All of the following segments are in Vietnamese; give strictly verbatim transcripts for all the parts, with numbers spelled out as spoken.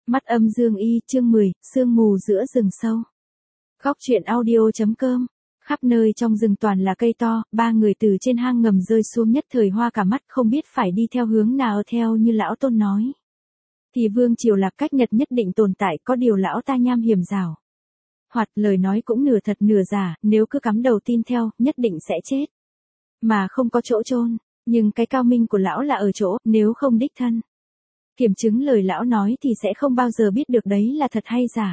Mắt âm dương y, chương mười, sương mù giữa rừng sâu. Góc truyện audio.com. Khắp nơi trong rừng toàn là cây to, ba người từ trên hang ngầm rơi xuống nhất thời hoa cả mắt, không biết phải đi theo hướng nào theo như lão Tôn nói. Thì Vương Triều Lạc cách Nhật nhất định tồn tại, có điều lão ta nham hiểm rào. Hoặc lời nói cũng nửa thật nửa giả, nếu cứ cắm đầu tin theo, nhất định sẽ chết. Mà không có chỗ chôn, nhưng cái cao minh của lão là ở chỗ, nếu không đích thân kiểm chứng lời lão nói thì sẽ không bao giờ biết được đấy là thật hay giả.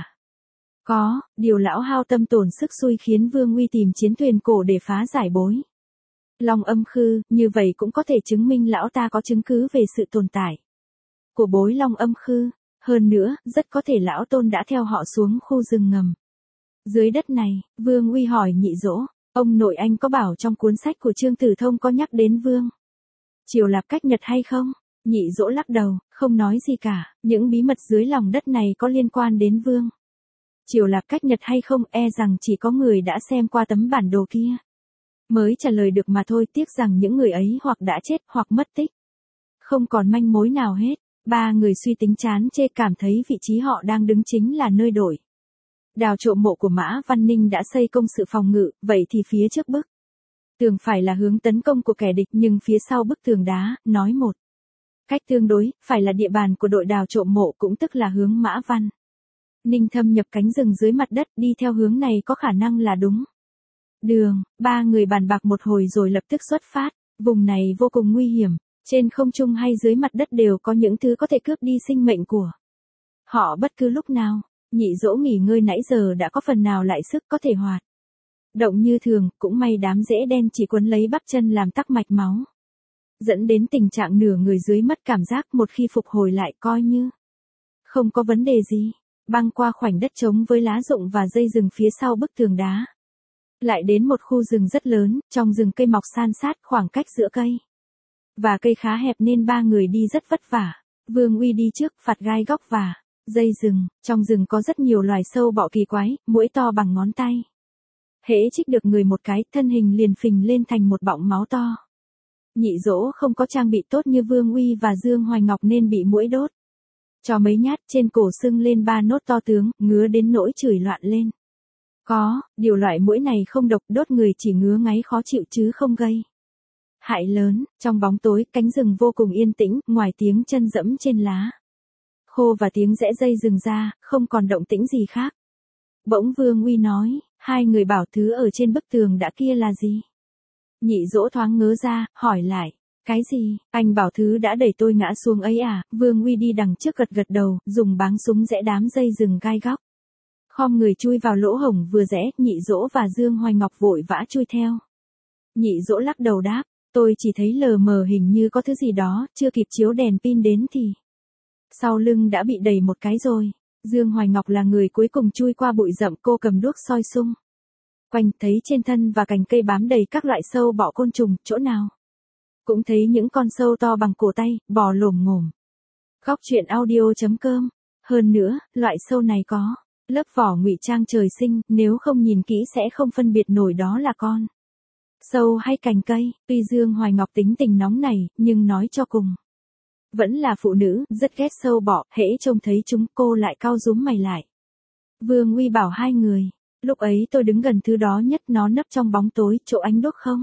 Có, điều lão hao tâm tổn sức xui khiến Vương Uy tìm chiến thuyền cổ để phá giải bối Long Âm Khư, như vậy cũng có thể chứng minh lão ta có chứng cứ về sự tồn tại của bối Long Âm Khư. Hơn nữa, rất có thể lão Tôn đã theo họ xuống khu rừng ngầm dưới đất này. Vương Uy hỏi Nhị Dỗ, ông nội anh có bảo trong cuốn sách của Trương Tử Thông có nhắc đến Vương Triều Lạc cách Nhật hay không? Nhị Dỗ lắc đầu, không nói gì cả. Những bí mật dưới lòng đất này có liên quan đến Vương Triều Lạc cách Nhật hay không, e rằng chỉ có người đã xem qua tấm bản đồ kia mới trả lời được mà thôi. Tiếc rằng những người ấy hoặc đã chết hoặc mất tích, không còn manh mối nào hết. Ba người suy tính chán chê, cảm thấy vị trí họ đang đứng chính là nơi đổi đào trộm mộ của Mã Văn Ninh đã xây công sự phòng ngự. Vậy thì phía trước bức tường phải là hướng tấn công của kẻ địch, nhưng phía sau bức tường đá, nói một cách tương đối, phải là địa bàn của đội đào trộm mộ, cũng tức là hướng Mã Văn Ninh thâm nhập cánh rừng dưới mặt đất. Đi theo hướng này có khả năng là đúng đường. Ba người bàn bạc một hồi rồi lập tức xuất phát. Vùng này vô cùng nguy hiểm, trên không trung hay dưới mặt đất đều có những thứ có thể cướp đi sinh mệnh của họ bất cứ lúc nào. Nhị Dỗ nghỉ ngơi nãy giờ đã có phần nào lại sức, có thể hoạt động như thường. Cũng may đám rễ đen chỉ quấn lấy bắp chân làm tắc mạch máu, dẫn đến tình trạng nửa người dưới mất cảm giác. Một khi phục hồi lại coi như không có vấn đề gì. Băng qua khoảnh đất trống với lá rụng và dây rừng phía sau bức tường đá, lại đến một khu rừng rất lớn. Trong rừng cây mọc san sát, khoảng cách giữa cây và cây khá hẹp nên ba người đi rất vất vả. Vương Uy đi trước, phạt gai góc và dây rừng. Trong rừng có rất nhiều loài sâu bọ kỳ quái, muỗi to bằng ngón tay. Hễ chích được người một cái, thân hình liền phình lên thành một bọng máu to. Nhị Dỗ không có trang bị tốt như Vương Uy và Dương Hoài Ngọc nên bị muỗi đốt cho mấy nhát, trên cổ sưng lên ba nốt to tướng, ngứa đến nỗi chửi loạn lên. Có, điều loại muỗi này không độc, đốt người chỉ ngứa ngáy khó chịu chứ không gây hại lớn. Trong bóng tối, cánh rừng vô cùng yên tĩnh, ngoài tiếng chân dẫm trên lá khô và tiếng rẽ dây rừng ra, không còn động tĩnh gì khác. Bỗng Vương Uy nói, hai người bảo thứ ở trên bức tường đã kia là gì? Nhị Dỗ thoáng ngớ ra, hỏi lại, cái gì? Anh bảo thứ đã đẩy tôi ngã xuống ấy à? Vương Uy đi đằng trước gật gật đầu, dùng báng súng rẽ đám dây rừng gai góc, khom người chui vào lỗ hổng vừa rẽ. Nhị Dỗ và Dương Hoài Ngọc vội vã chui theo. Nhị Dỗ lắc đầu đáp, tôi chỉ thấy lờ mờ hình như có thứ gì đó, chưa kịp chiếu đèn pin đến thì sau lưng đã bị đẩy một cái rồi. Dương Hoài Ngọc là người cuối cùng chui qua bụi rậm, cô cầm đuốc soi xung quanh, thấy trên thân và cành cây bám đầy các loại sâu bọ côn trùng, chỗ nào cũng thấy những con sâu to bằng cổ tay, bò lồm ngồm. Góc truyện audio.com. Hơn nữa, loại sâu này có lớp vỏ ngụy trang trời sinh, nếu không nhìn kỹ sẽ không phân biệt nổi đó là con sâu hay cành cây. Tuy Dương Hoài Ngọc tính tình nóng này, nhưng nói cho cùng vẫn là phụ nữ, rất ghét sâu bọ. Hễ trông thấy chúng, cô lại cau rúm mày lại. Vương Uy bảo hai người, lúc ấy tôi đứng gần thứ đó nhất, nó nấp trong bóng tối, chỗ ánh đuốc không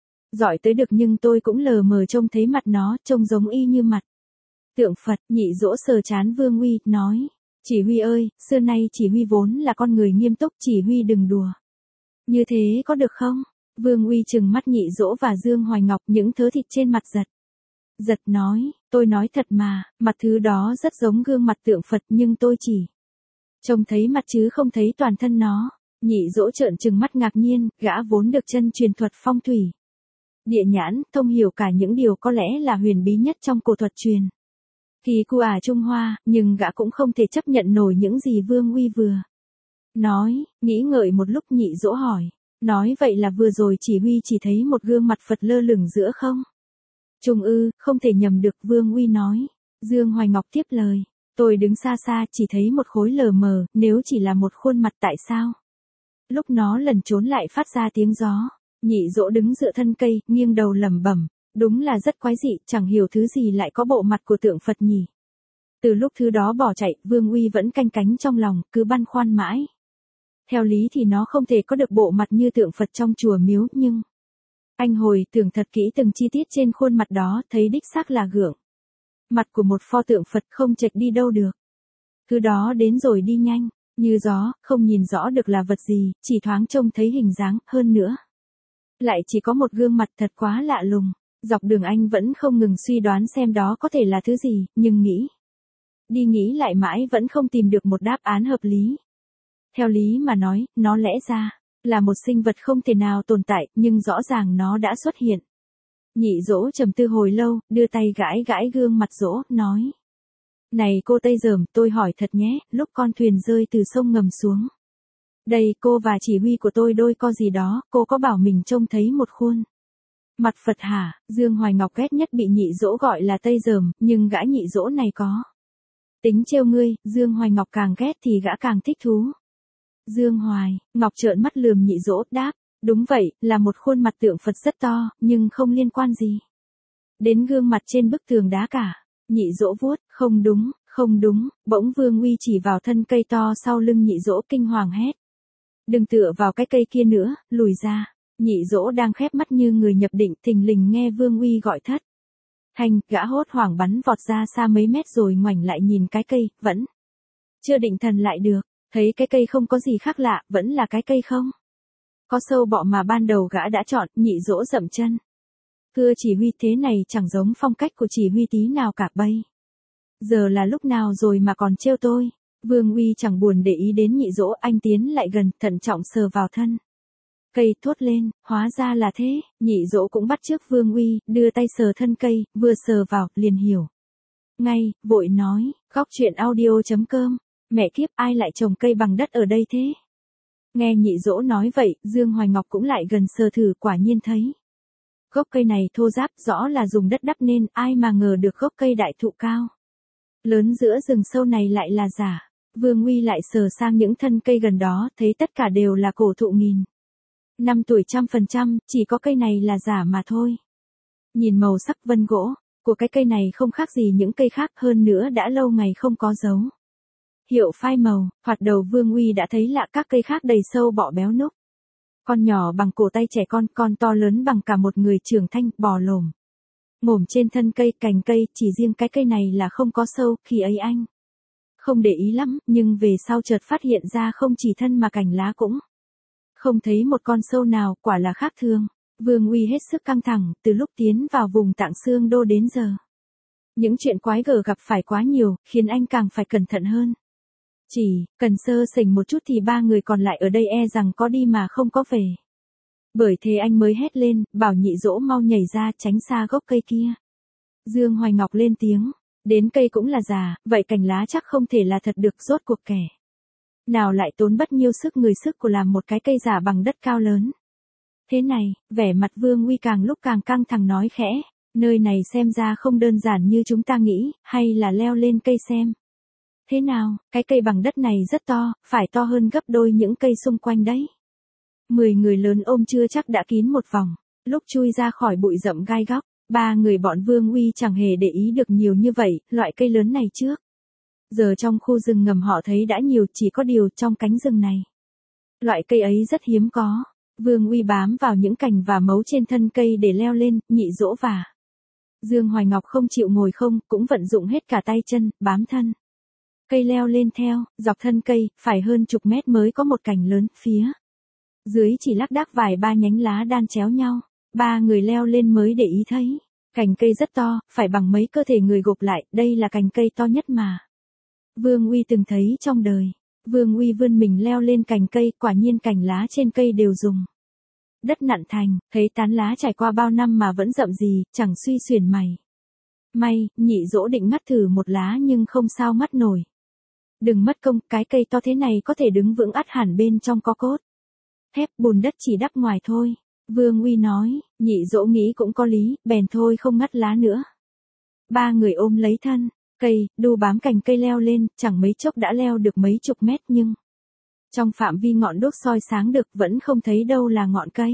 dọi tới được, nhưng tôi cũng lờ mờ trông thấy mặt nó, trông giống y như mặt tượng Phật. Nhị Dỗ sờ chán Vương Uy, nói, chỉ huy ơi, xưa nay chỉ huy vốn là con người nghiêm túc, chỉ huy đừng đùa như thế có được không? Vương Uy trừng mắt Nhị Dỗ và Dương Hoài Ngọc, những thớ thịt trên mặt giật giật nói, tôi nói thật mà, mặt thứ đó rất giống gương mặt tượng Phật, nhưng tôi chỉ trông thấy mặt chứ không thấy toàn thân nó. Nhị Dỗ trợn trừng mắt ngạc nhiên, gã vốn được chân truyền thuật phong thủy địa nhãn, thông hiểu cả những điều có lẽ là huyền bí nhất trong cổ thuật truyền kỳ của ả Trung Hoa, nhưng gã cũng không thể chấp nhận nổi những gì Vương Uy vừa nói. Nghĩ ngợi một lúc, Nhị Dỗ hỏi, nói vậy là vừa rồi chỉ huy chỉ thấy một gương mặt Phật lơ lửng giữa không trung ư? Không thể nhầm được, Vương Uy nói. Dương Hoài Ngọc tiếp lời, tôi đứng xa xa chỉ thấy một khối lờ mờ, nếu chỉ là một khuôn mặt tại sao lúc nó lẩn trốn lại phát ra tiếng gió? Nhị Dỗ đứng dựa thân cây, nghiêng đầu lẩm bẩm, đúng là rất quái dị, chẳng hiểu thứ gì lại có bộ mặt của tượng Phật nhỉ. Từ lúc thứ đó bỏ chạy, Vương Uy vẫn canh cánh trong lòng, cứ băn khoăn mãi. Theo lý thì nó không thể có được bộ mặt như tượng Phật trong chùa miếu, nhưng... Anh hồi tưởng thật kỹ từng chi tiết trên khuôn mặt đó, thấy đích xác là gượng. Mặt của một pho tượng Phật không chệch đi đâu được. Thứ đó đến rồi đi nhanh, như gió, không nhìn rõ được là vật gì, chỉ thoáng trông thấy hình dáng, hơn nữa. Lại chỉ có một gương mặt thật quá lạ lùng. Dọc đường anh vẫn không ngừng suy đoán xem đó có thể là thứ gì, nhưng nghĩ. Đi nghĩ lại mãi vẫn không tìm được một đáp án hợp lý. Theo lý mà nói, nó lẽ ra là một sinh vật không thể nào tồn tại, nhưng rõ ràng nó đã xuất hiện. Nhị Dỗ trầm tư hồi lâu, đưa tay gãi gãi gương mặt Dỗ, nói. Này cô Tây Dởm, tôi hỏi thật nhé, lúc con thuyền rơi từ sông ngầm xuống. Đây, cô và chỉ huy của tôi đôi co gì đó, cô có bảo mình trông thấy một khuôn mặt Phật hả? Dương Hoài Ngọc ghét nhất bị Nhị Dỗ gọi là Tây Dởm, nhưng gã Nhị Dỗ này có tính trêu ngươi, Dương Hoài Ngọc càng ghét thì gã càng thích thú. Dương Hoài Ngọc trợn mắt lườm Nhị Dỗ, đáp, đúng vậy, là một khuôn mặt tượng Phật rất to, nhưng không liên quan gì đến gương mặt trên bức tường đá cả. Nhị Dỗ vuốt, không đúng, không đúng, bỗng Vương Uy chỉ vào thân cây to sau lưng Nhị Dỗ kinh hoàng hét. Đừng tựa vào cái cây kia nữa, lùi ra. Nhị Dỗ đang khép mắt như người nhập định, thình lình nghe Vương Uy gọi thất. Thanh, gã hốt hoảng bắn vọt ra xa mấy mét rồi ngoảnh lại nhìn cái cây, vẫn chưa định thần lại được, thấy cái cây không có gì khác lạ, vẫn là cái cây không có sâu bọ mà ban đầu gã đã chọn. Nhị Dỗ dậm chân. Thưa chỉ huy, thế này chẳng giống phong cách của chỉ huy tí nào cả bây. Giờ là lúc nào rồi mà còn trêu tôi. Vương Uy chẳng buồn để ý đến Nhị Dỗ, anh tiến lại gần, thận trọng sờ vào thân cây, thốt lên, hóa ra là thế. Nhị Dỗ cũng bắt chước Vương Uy, đưa tay sờ thân cây, vừa sờ vào, liền hiểu ngay, vội nói, góc truyện audio chấm com, mẹ kiếp, ai lại trồng cây bằng đất ở đây thế? Nghe Nhị Dỗ nói vậy, Dương Hoài Ngọc cũng lại gần sờ thử, quả nhiên thấy gốc cây này thô ráp, rõ là dùng đất đắp nên, ai mà ngờ được gốc cây đại thụ cao lớn giữa rừng sâu này lại là giả. Vương Uy lại sờ sang những thân cây gần đó, thấy tất cả đều là cổ thụ nghìn năm tuổi, trăm phần trăm, chỉ có cây này là giả mà thôi. Nhìn màu sắc vân gỗ của cái cây này không khác gì những cây khác, hơn nữa đã lâu ngày không có dấu hiệu phai màu. Thoạt đầu Vương Uy đã thấy lạ, các cây khác đầy sâu bọ béo núc. Con nhỏ bằng cổ tay trẻ con, con to lớn bằng cả một người trưởng thành, bò lồm ngổm trên thân cây, cành cây, chỉ riêng cái cây này là không có sâu. Khi ấy anh không để ý lắm, nhưng về sau chợt phát hiện ra không chỉ thân mà cành lá cũng không thấy một con sâu nào, quả là khác thường. Vương Uy hết sức căng thẳng, từ lúc tiến vào vùng Tạng Xương Đô đến giờ. Những chuyện quái gở gặp phải quá nhiều, khiến anh càng phải cẩn thận hơn. Chỉ cần sơ sẩy một chút thì ba người còn lại ở đây e rằng có đi mà không có về. Bởi thế anh mới hét lên, bảo Nhị Dỗ mau nhảy ra, tránh xa gốc cây kia. Dương Hoài Ngọc lên tiếng, đến cây cũng là già, vậy cành lá chắc không thể là thật được, rốt cuộc kẻ nào lại tốn bất nhiêu sức người sức của làm một cái cây giả bằng đất cao lớn. Thế này, vẻ mặt Vương Uy càng lúc càng căng thẳng, nói khẽ, nơi này xem ra không đơn giản như chúng ta nghĩ, hay là leo lên cây xem. Thế nào, cái cây bằng đất này rất to, phải to hơn gấp đôi những cây xung quanh đấy. Mười người lớn ôm chưa chắc đã kín một vòng, lúc chui ra khỏi bụi rậm gai góc, ba người bọn Vương Uy chẳng hề để ý được nhiều như vậy, loại cây lớn này trước giờ trong khu rừng ngầm họ thấy đã nhiều, chỉ có điều trong cánh rừng này loại cây ấy rất hiếm có. Vương Uy bám vào những cành và mấu trên thân cây để leo lên. Nhị Dỗ và Dương Hoài Ngọc không chịu ngồi không, cũng vận dụng hết cả tay chân, bám thân cây leo lên theo. Dọc thân cây, phải hơn chục mét mới có một cành lớn, phía dưới chỉ lác đác vài ba nhánh lá đan chéo nhau. Ba người leo lên mới để ý thấy cành cây rất to, phải bằng mấy cơ thể người gộp lại, đây là cành cây to nhất mà Vương Uy từng thấy trong đời. Vương Uy vươn mình leo lên cành cây, quả nhiên cành lá trên cây đều dùng đất nặn thành, thấy tán lá trải qua bao năm mà vẫn rậm gì, chẳng suy xuyển mày may. Nhị Dỗ định ngắt thử một lá nhưng không sao ngắt nổi. Đừng mất công, cái cây to thế này có thể đứng vững, ắt hẳn bên trong có cốt thép, bùn đất chỉ đắp ngoài thôi. Vương Uy nói. Nhị Dỗ nghĩ cũng có lý, bèn thôi không ngắt lá nữa. Ba người ôm lấy thân cây, đu bám cành cây leo lên, chẳng mấy chốc đã leo được mấy chục mét, nhưng trong phạm vi ngọn đuốc soi sáng được vẫn không thấy đâu là ngọn cây.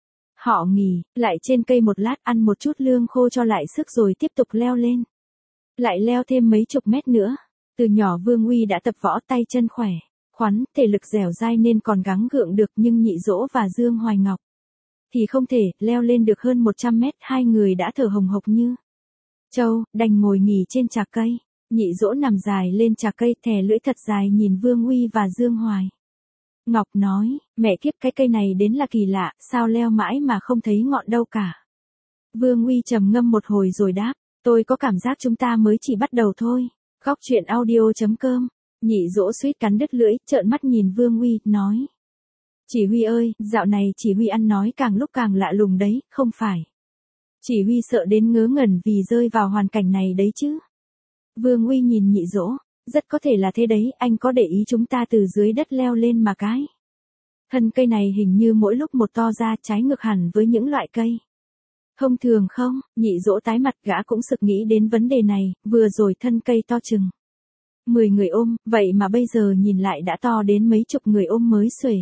Họ nghỉ lại trên cây một lát, ăn một chút lương khô cho lại sức rồi tiếp tục leo lên. Lại leo thêm mấy chục mét nữa. Từ nhỏ Vương Uy đã tập võ, tay chân khỏe, khoắn, thể lực dẻo dai nên còn gắng gượng được, nhưng Nhị Dỗ và Dương Hoài Ngọc thì không thể, leo lên được hơn một trăm mét, hai người đã thở hồng hộc như trâu, đành ngồi nghỉ trên chạc cây. Nhị Dỗ nằm dài lên chạc cây, thè lưỡi thật dài nhìn Vương Uy và Dương Hoài Ngọc nói, mẹ kiếp, cái cây này đến là kỳ lạ, sao leo mãi mà không thấy ngọn đâu cả. Vương Uy trầm ngâm một hồi rồi đáp, tôi có cảm giác chúng ta mới chỉ bắt đầu thôi. Góc truyện audio.com. Nhị Dỗ suýt cắn đứt lưỡi, trợn mắt nhìn Vương Uy, nói. Chỉ huy ơi, dạo này chỉ huy ăn nói càng lúc càng lạ lùng đấy, không phải. Chỉ huy sợ đến ngớ ngẩn vì rơi vào hoàn cảnh này đấy chứ. Vương Uy nhìn Nhị Dỗ, rất có thể là thế đấy, anh có để ý chúng ta từ dưới đất leo lên mà cái. Thân cây này hình như mỗi lúc một to ra, trái ngược hẳn với những loại cây thông thường không? Nhị Dỗ tái mặt, gã cũng sực nghĩ đến vấn đề này, vừa rồi thân cây to chừng mười người ôm, vậy mà bây giờ nhìn lại đã to đến mấy chục người ôm mới xuể.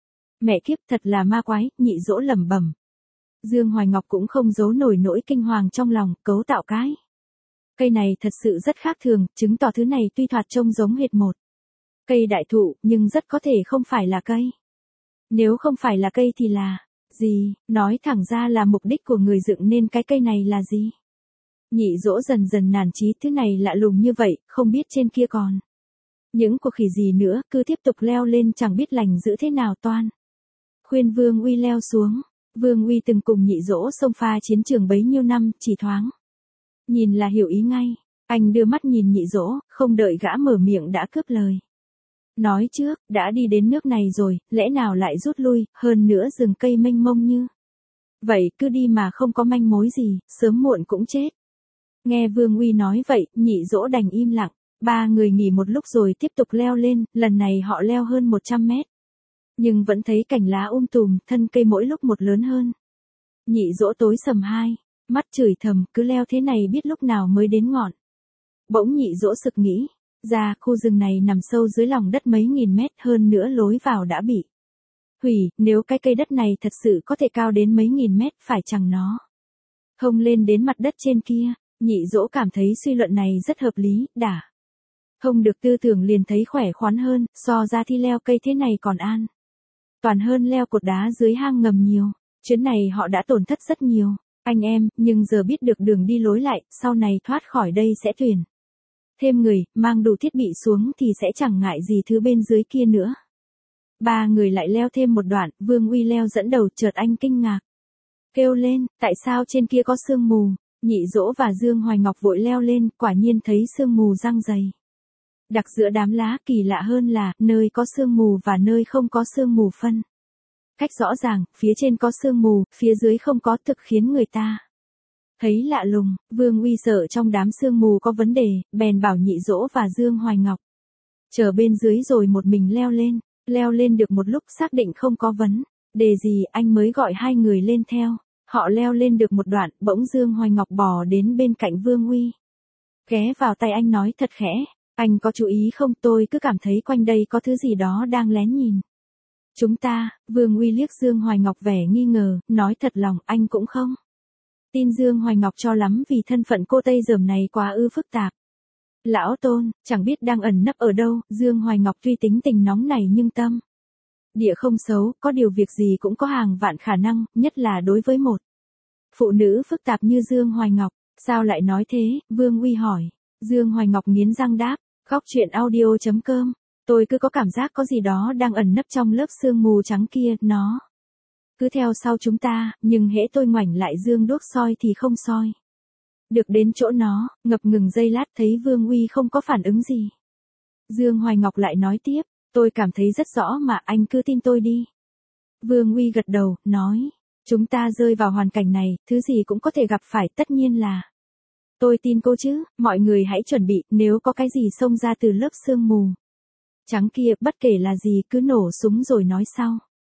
Mẹ kiếp, thật là ma quái, Nhị Dỗ lẩm bẩm. Dương Hoài Ngọc cũng không giấu nổi nỗi kinh hoàng trong lòng, cấu tạo cái cây này thật sự rất khác thường, chứng tỏ thứ này tuy thoạt trông giống hệt một cây đại thụ, nhưng rất có thể không phải là cây. Nếu không phải là cây thì là gì? Nói thẳng ra là mục đích của người dựng nên cái cây này là gì? Nhị Dỗ dần dần nản chí, thứ này lạ lùng như vậy, không biết trên kia còn những cuộc khỉ gì nữa, cứ tiếp tục leo lên chẳng biết lành giữ thế nào toan. Khuyên Vương Uy leo xuống. Vương Uy từng cùng Nhị Dỗ xông pha chiến trường bấy nhiêu năm, chỉ thoáng nhìn là hiểu ý ngay. Anh đưa mắt nhìn Nhị Dỗ, không đợi gã mở miệng đã cướp lời. Nói trước, đã đi đến nước này rồi, lẽ nào lại rút lui, hơn nữa rừng cây mênh mông như vậy, cứ đi mà không có manh mối gì, sớm muộn cũng chết. Nghe Vương Uy nói vậy, Nhị Dỗ đành im lặng. Ba người nghỉ một lúc rồi tiếp tục leo lên, lần này họ leo hơn một trăm mét. Nhưng vẫn thấy cành lá um tùm, thân cây mỗi lúc một lớn hơn. Nhị Dỗ tối sầm hai mắt, chửi thầm, cứ leo thế này biết lúc nào mới đến ngọn. Bỗng Nhị Dỗ sực nghĩ ra, khu rừng này nằm sâu dưới lòng đất mấy nghìn mét, hơn nữa lối vào đã bị hủy, nếu cái cây đất này thật sự có thể cao đến mấy nghìn mét, phải chăng nó không lên đến mặt đất trên kia. Nhị Dỗ cảm thấy suy luận này rất hợp lý, đã không được tư tưởng liền thấy khỏe khoắn hơn, so ra thì leo cây thế này còn an toàn hơn leo cột đá dưới hang ngầm nhiều. Chuyến này họ đã tổn thất rất nhiều, anh em, nhưng giờ biết được đường đi lối lại, sau này thoát khỏi đây sẽ tuyển thêm người, mang đủ thiết bị xuống thì sẽ chẳng ngại gì thứ bên dưới kia nữa. Ba người lại leo thêm một đoạn, Vương Uy leo dẫn đầu, chợt anh kinh ngạc kêu lên, tại sao trên kia có sương mù? Nhị Dỗ và Dương Hoài Ngọc vội leo lên, quả nhiên thấy sương mù răng dày đặc giữa đám lá. Kỳ lạ hơn là, nơi có sương mù và nơi không có sương mù phân cách rõ ràng, phía trên có sương mù, phía dưới không có, thực khiến người ta thấy lạ lùng. Vương Uy sợ trong đám sương mù có vấn đề, bèn bảo Nhị Dỗ và Dương Hoài Ngọc chờ bên dưới rồi một mình leo lên. Leo lên được một lúc xác định không có vấn đề gì, anh mới gọi hai người lên theo. Họ leo lên được một đoạn, bỗng Dương Hoài Ngọc bò đến bên cạnh Vương Uy, ghé vào tay anh nói thật khẽ, anh có chú ý không, tôi cứ cảm thấy quanh đây có thứ gì đó đang lén nhìn chúng ta. Vương Uy liếc Dương Hoài Ngọc vẻ nghi ngờ, nói thật lòng, anh cũng không tin Dương Hoài Ngọc cho lắm, vì thân phận cô Tây Dởm này quá ư phức tạp. Lão Tôn, chẳng biết đang ẩn nấp ở đâu. Dương Hoài Ngọc tuy tính tình nóng này nhưng tâm địa không xấu, có điều việc gì cũng có hàng vạn khả năng, nhất là đối với một phụ nữ phức tạp như Dương Hoài Ngọc. Sao lại nói thế? Vương Uy hỏi. Dương Hoài Ngọc nghiến răng đáp, góc truyện audio.com. Tôi cứ có cảm giác có gì đó đang ẩn nấp trong lớp sương mù trắng kia, nó cứ theo sau chúng ta, nhưng hễ tôi ngoảnh lại dương đuốc soi thì không soi được đến chỗ nó. Ngập ngừng giây lát thấy Vương Uy không có phản ứng gì. Dương Hoài Ngọc lại nói tiếp, tôi cảm thấy rất rõ mà, anh cứ tin tôi đi. Vương Uy gật đầu, nói, chúng ta rơi vào hoàn cảnh này, thứ gì cũng có thể gặp phải, tất nhiên là tôi tin cô chứ. Mọi người hãy chuẩn bị, nếu có cái gì xông ra từ lớp sương mù trắng kia, bất kể là gì, cứ nổ súng rồi nói sau.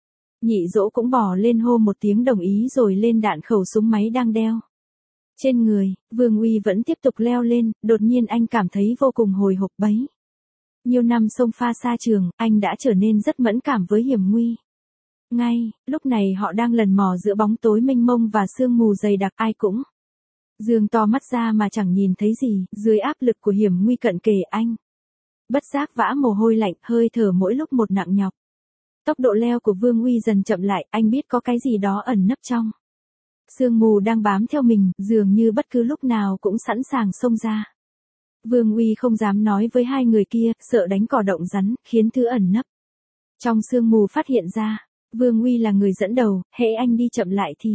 Nhị Dỗ cũng bò lên hô một tiếng đồng ý rồi lên đạn khẩu súng máy đang đeo trên người. Vương Uy vẫn tiếp tục leo lên, đột nhiên anh cảm thấy vô cùng hồi hộp bấy. Nhiều năm xông pha xa trường, anh đã trở nên rất mẫn cảm với hiểm nguy. Ngay lúc này họ đang lần mò giữa bóng tối mênh mông và sương mù dày đặc, ai cũng Dương to mắt ra mà chẳng nhìn thấy gì, dưới áp lực của hiểm nguy cận kề anh. Bất giác vã mồ hôi lạnh, hơi thở mỗi lúc một nặng nhọc. Tốc độ leo của Vương Uy dần chậm lại, anh biết có cái gì đó ẩn nấp trong. Sương mù đang bám theo mình, dường như bất cứ lúc nào cũng sẵn sàng xông ra. Vương Uy không dám nói với hai người kia, sợ đánh cỏ động rắn, khiến thứ ẩn nấp trong sương mù phát hiện ra. Vương Uy là người dẫn đầu, hễ anh đi chậm lại thì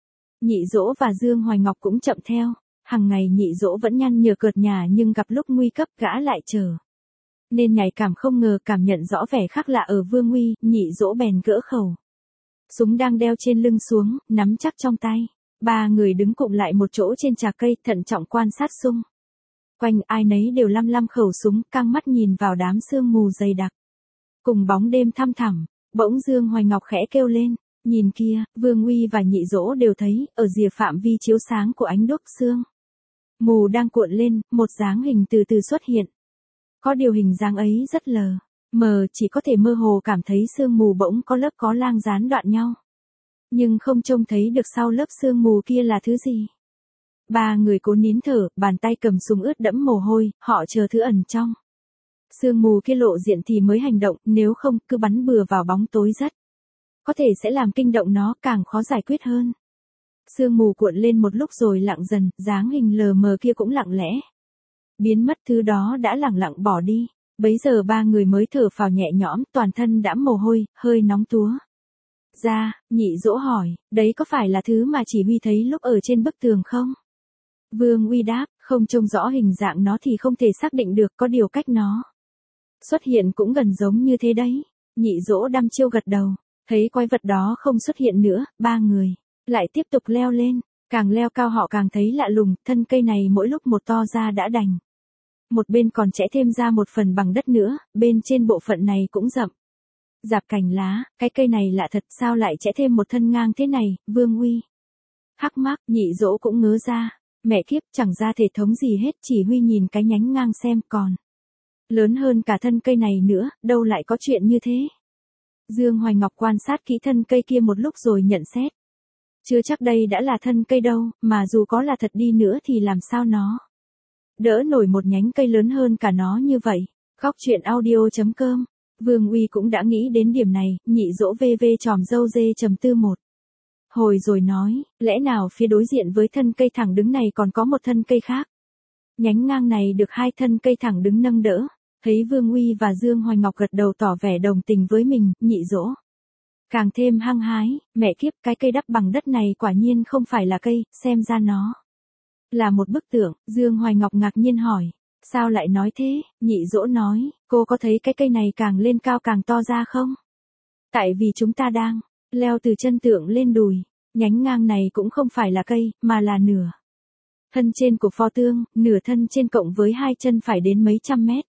Nhị Dỗ và Dương Hoài Ngọc cũng chậm theo. Hằng ngày Nhị Dỗ vẫn nhăn nhở cợt nhả, nhưng gặp lúc nguy cấp gã lại chờ. Nên nhạy cảm không ngờ cảm nhận rõ vẻ khác lạ ở Vương Uy, Nhị Dỗ bèn gỡ khẩu súng đang đeo trên lưng xuống, nắm chắc trong tay. Ba người đứng cụm lại một chỗ trên trà cây, thận trọng quan sát xung quanh, ai nấy đều lăm lăm khẩu súng, căng mắt nhìn vào đám sương mù dày đặc. Cùng bóng đêm thăm thẳm, bỗng Dương Hoài Ngọc khẽ kêu lên, nhìn kia. Vương Uy và Nhị Dỗ đều thấy, ở rìa phạm vi chiếu sáng của ánh đuốc sương mù đang cuộn lên, một dáng hình từ từ xuất hiện. Có điều hình dáng ấy rất lờ mờ, chỉ có thể mơ hồ cảm thấy sương mù bỗng có lớp có lang gián đoạn nhau. Nhưng không trông thấy được sau lớp sương mù kia là thứ gì. Ba người cố nín thở, bàn tay cầm súng ướt đẫm mồ hôi, họ chờ thứ ẩn trong sương mù kia lộ diện thì mới hành động, nếu không cứ bắn bừa vào bóng tối rất có thể sẽ làm kinh động nó, càng khó giải quyết hơn. Sương mù cuộn lên một lúc rồi lặng dần, dáng hình lờ mờ kia cũng lặng lẽ biến mất, thứ đó đã lẳng lặng bỏ đi. Bấy giờ ba người mới thở phào nhẹ nhõm, toàn thân đã mồ hôi, hơi nóng túa ra. Nhị Dỗ hỏi, đấy có phải là thứ mà chỉ huy thấy lúc ở trên bức tường không? Vương Uy đáp, không trông rõ hình dạng nó thì không thể xác định được, có điều cách nó xuất hiện cũng gần giống như thế đấy. Nhị Dỗ đăm chiêu gật đầu. Thấy quái vật đó không xuất hiện nữa, ba người lại tiếp tục leo lên. Càng leo cao họ càng thấy lạ lùng, thân cây này mỗi lúc một to ra đã đành. Một bên còn chẽ thêm ra một phần bằng đất nữa, bên trên bộ phận này cũng rậm rạp cành lá. Cái cây này lạ thật, sao lại chẽ thêm một thân ngang thế này? Vương Uy hắc mác. Nhị Dỗ cũng ngớ ra. Mẹ kiếp, chẳng ra thể thống gì hết, chỉ huy nhìn cái nhánh ngang xem còn lớn hơn cả thân cây này nữa, đâu lại có chuyện như thế. Dương Hoài Ngọc quan sát kỹ thân cây kia một lúc rồi nhận xét. Chưa chắc đây đã là thân cây đâu, mà dù có là thật đi nữa thì làm sao nó đỡ nổi một nhánh cây lớn hơn cả nó như vậy. Góc truyện audio chấm com. Vương Uy cũng đã nghĩ đến điểm này, Nhị Dỗ vê vê tròm râu dê trầm tư một hồi rồi nói, lẽ nào phía đối diện với thân cây thẳng đứng này còn có một thân cây khác? Nhánh ngang này được hai thân cây thẳng đứng nâng đỡ. Thấy Vương Uy và Dương Hoài Ngọc gật đầu tỏ vẻ đồng tình với mình, Nhị Dỗ càng thêm hăng hái, mẹ kiếp, cái cây đắp bằng đất này quả nhiên không phải là cây, xem ra nó là một bức tượng. Dương Hoài Ngọc ngạc nhiên hỏi, sao lại nói thế? Nhị Dỗ nói, cô có thấy cái cây này càng lên cao càng to ra không? Tại vì chúng ta đang leo từ chân tượng lên đùi, nhánh ngang này cũng không phải là cây, mà là nửa thân trên của pho tượng, nửa thân trên cộng với hai chân phải đến mấy trăm mét.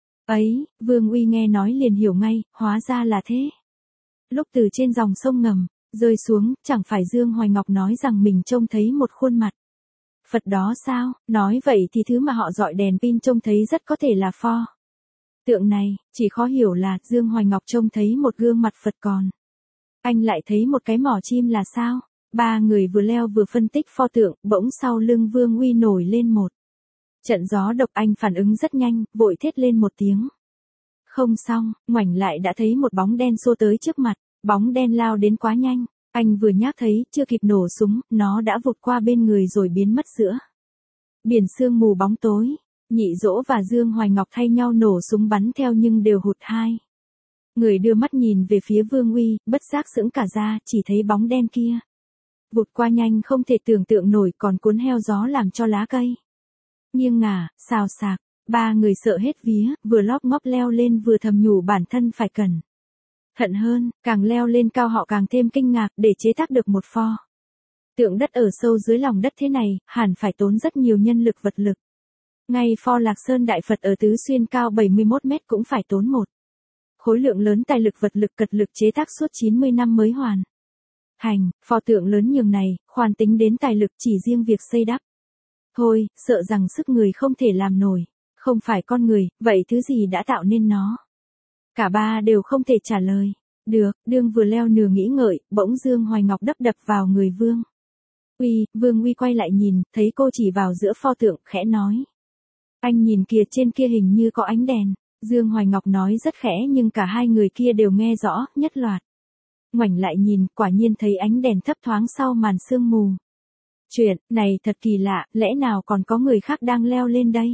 Ấy, Vương Uy nghe nói liền hiểu ngay, hóa ra là thế. Lúc từ trên dòng sông ngầm rơi xuống, chẳng phải Dương Hoài Ngọc nói rằng mình trông thấy một khuôn mặt Phật đó sao? Nói vậy thì thứ mà họ dọi đèn pin trông thấy rất có thể là pho tượng này, chỉ khó hiểu là Dương Hoài Ngọc trông thấy một gương mặt Phật, còn anh lại thấy một cái mỏ chim là sao? Ba người vừa leo vừa phân tích pho tượng, bỗng sau lưng Vương Uy nổi lên một trận gió độc. Anh phản ứng rất nhanh, vội thét lên một tiếng. Không xong, ngoảnh lại đã thấy một bóng đen xô tới trước mặt. Bóng đen lao đến quá nhanh, anh vừa nhác thấy, chưa kịp nổ súng, nó đã vụt qua bên người rồi biến mất giữa biển sương mù bóng tối. Nhị Dỗ và Dương Hoài Ngọc thay nhau nổ súng bắn theo nhưng đều hụt. Hai người đưa mắt nhìn về phía Vương Uy, bất giác sững cả ra, chỉ thấy bóng đen kia vụt qua nhanh không thể tưởng tượng nổi, còn cuốn theo gió làm cho lá cây nghiêng ngả, xào xạc. Ba người sợ hết vía, vừa lóp ngóp leo lên vừa thầm nhủ bản thân phải cẩn thận hơn. Càng leo lên cao họ càng thêm kinh ngạc, để chế tác được một pho tượng đất ở sâu dưới lòng đất thế này, hẳn phải tốn rất nhiều nhân lực vật lực. Ngay pho Lạc Sơn Đại Phật ở Tứ Xuyên cao bảy mươi mốt mét cũng phải tốn một khối lượng lớn tài lực vật lực cật lực chế tác suốt chín mươi năm mới hoàn thành. Pho tượng lớn nhường này, khoan tính đến tài lực chỉ riêng việc xây đắp thôi, sợ rằng sức người không thể làm nổi. Không phải con người, vậy thứ gì đã tạo nên nó? Cả ba đều không thể trả lời được. Đương vừa leo nửa nghĩ ngợi, bỗng Dương Hoài Ngọc đập đập vào người Vương Uy, Vương Uy quay lại nhìn, thấy cô chỉ vào giữa pho tượng, khẽ nói. Anh nhìn kìa, trên kia hình như có ánh đèn. Dương Hoài Ngọc nói rất khẽ nhưng cả hai người kia đều nghe rõ, nhất loạt. Ngoảnh lại nhìn, quả nhiên thấy ánh đèn thấp thoáng sau màn sương mù. Chuyện này thật kỳ lạ, lẽ nào còn có người khác đang leo lên đây?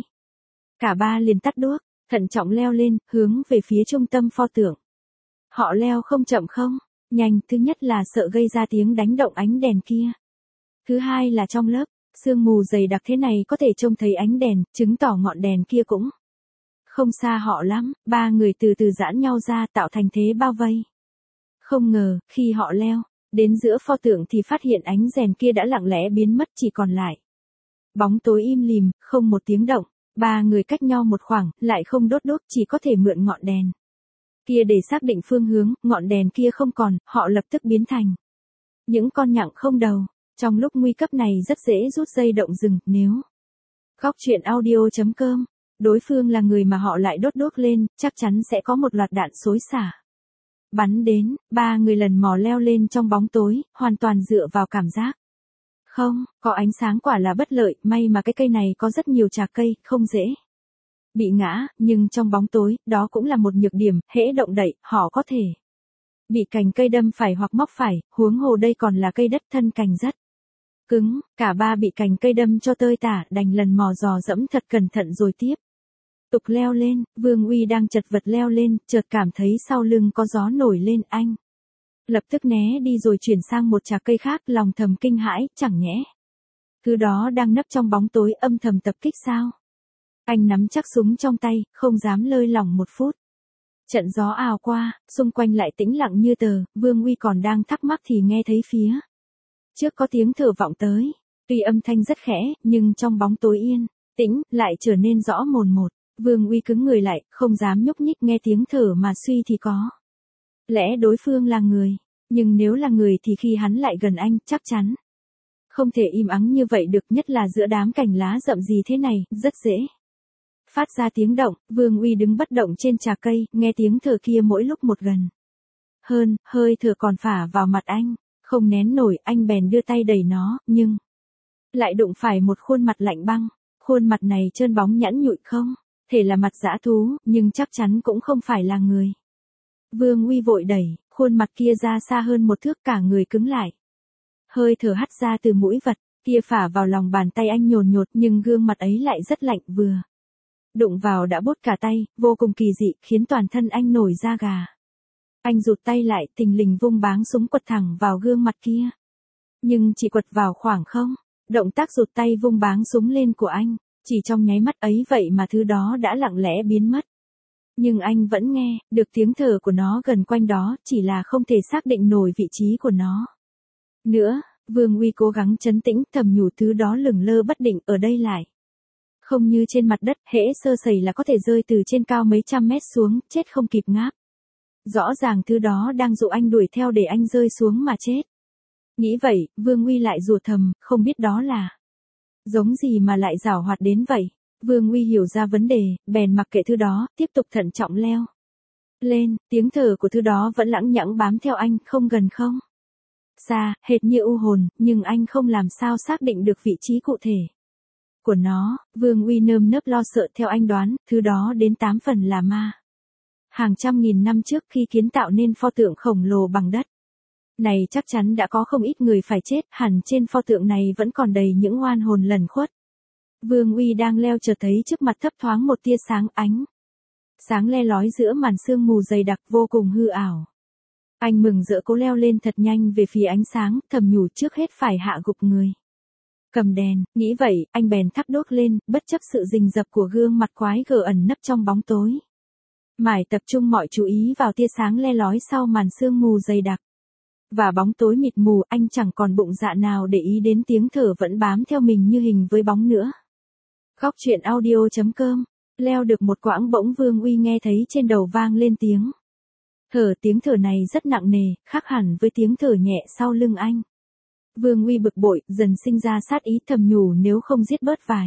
Cả ba liền tắt đuốc, thận trọng leo lên, hướng về phía trung tâm pho tượng. Họ leo không chậm không? Nhanh, thứ nhất là sợ gây ra tiếng đánh động ánh đèn kia. Thứ hai là trong lớp sương mù dày đặc thế này có thể trông thấy ánh đèn, chứng tỏ ngọn đèn kia cũng không xa họ lắm. Ba người từ từ giãn nhau ra tạo thành thế bao vây. Không ngờ, khi họ leo đến giữa pho tượng thì phát hiện ánh đèn kia đã lặng lẽ biến mất, chỉ còn lại bóng tối im lìm, không một tiếng động. Ba người cách nhau một khoảng, lại không đốt đuốc, chỉ có thể mượn ngọn đèn kia để xác định phương hướng. Ngọn đèn kia không còn, họ lập tức biến thành những con nhặng không đầu. Trong lúc nguy cấp này rất dễ rút dây động rừng, nếu Góc truyện audio.com, đối phương là người mà họ lại đốt đuốc lên, chắc chắn sẽ có một loạt đạn xối xả bắn đến. Ba người lần mò leo lên trong bóng tối, hoàn toàn dựa vào cảm giác. Không, có ánh sáng quả là bất lợi, may mà cái cây này có rất nhiều trà cây, không dễ bị ngã, nhưng trong bóng tối, đó cũng là một nhược điểm, hễ động đậy, họ có thể bị cành cây đâm phải hoặc móc phải, huống hồ đây còn là cây đất thân cành rất cứng, cả ba bị cành cây đâm cho tơi tả, đành lần mò dò dẫm thật cẩn thận rồi tiếp tục leo lên. Vương Uy đang chật vật leo lên, chợt cảm thấy sau lưng có gió nổi lên, anh lập tức né đi rồi chuyển sang một trà cây khác, lòng thầm kinh hãi, chẳng nhẽ thứ đó đang nấp trong bóng tối âm thầm tập kích sao? Anh nắm chắc súng trong tay, không dám lơi lỏng một phút. Trận gió ào qua, xung quanh lại tĩnh lặng như tờ. Vương Uy còn đang thắc mắc thì nghe thấy phía trước có tiếng thở vọng tới. Tuy âm thanh rất khẽ, nhưng trong bóng tối yên tĩnh lại trở nên rõ mồn một. Vương Uy cứng người lại, không dám nhúc nhích, nghe tiếng thở mà suy thì có lẽ đối phương là người, nhưng nếu là người thì khi hắn lại gần anh, chắc chắn không thể im ắng như vậy được, nhất là giữa đám cành lá rậm rì thế này, rất dễ phát ra tiếng động. Vương Uy đứng bất động trên trà cây, nghe tiếng thở kia mỗi lúc một gần hơn, hơi thở còn phả vào mặt anh, không nén nổi, anh bèn đưa tay đẩy nó, nhưng lại đụng phải một khuôn mặt lạnh băng. Khuôn mặt này trơn bóng nhẵn nhụi, không thể là mặt dã thú, nhưng chắc chắn cũng không phải là người. Vương Uy vội đẩy khuôn mặt kia ra xa hơn một thước, cả người cứng lại. Hơi thở hắt ra từ mũi vật kia phả vào lòng bàn tay anh nhồn nhột, nhưng gương mặt ấy lại rất lạnh, vừa đụng vào đã bốt cả tay, vô cùng kỳ dị, khiến toàn thân anh nổi da gà. Anh rụt tay lại, thình lình vung báng súng quật thẳng vào gương mặt kia. Nhưng chỉ quật vào khoảng không. Động tác rụt tay vung báng súng lên của anh, chỉ trong nháy mắt ấy vậy mà thứ đó đã lặng lẽ biến mất. Nhưng anh vẫn nghe được tiếng thở của nó gần quanh đó, chỉ là không thể xác định nổi vị trí của nó nữa. Vương Uy cố gắng trấn tĩnh, thầm nhủ thứ đó lửng lơ bất định, ở đây lại không như trên mặt đất, hễ sơ sẩy là có thể rơi từ trên cao mấy trăm mét xuống, chết không kịp ngáp. Rõ ràng thứ đó đang dụ anh đuổi theo để anh rơi xuống mà chết. Nghĩ vậy, Vương Uy lại rủa thầm, không biết đó là giống gì mà lại giảo hoạt đến vậy. Vương Uy hiểu ra vấn đề, bèn mặc kệ thứ đó, tiếp tục thận trọng leo lên. Tiếng thở của thứ đó vẫn lãng nhãng bám theo anh, không gần không xa, hệt như u hồn, nhưng anh không làm sao xác định được vị trí cụ thể của nó. Vương Uy nơm nớp lo sợ, theo anh đoán, thứ đó đến tám phần là ma. Hàng trăm nghìn năm trước khi kiến tạo nên pho tượng khổng lồ bằng đất này, chắc chắn đã có không ít người phải chết, hẳn trên pho tượng này vẫn còn đầy những oan hồn lẩn khuất. Vương Uy đang leo chợt thấy trước mặt thấp thoáng một tia sáng, ánh sáng le lói giữa màn sương mù dày đặc, vô cùng hư ảo. Anh mừng rỡ cố leo lên thật nhanh về phía ánh sáng, thầm nhủ trước hết phải hạ gục người cầm đèn. Nghĩ vậy, anh bèn thắp đuốc lên, bất chấp sự rình rập của gương mặt quái gở ẩn nấp trong bóng tối. Mải tập trung mọi chú ý vào tia sáng le lói sau màn sương mù dày đặc và bóng tối mịt mù, anh chẳng còn bụng dạ nào để ý đến tiếng thở vẫn bám theo mình như hình với bóng nữa. Góc truyện audio.com, leo được một quãng bỗng Vương Uy nghe thấy trên đầu vang lên tiếng thở. Tiếng thở này rất nặng nề, khác hẳn với tiếng thở nhẹ sau lưng anh. Vương Uy bực bội, dần sinh ra sát ý, thầm nhủ nếu không giết bớt vài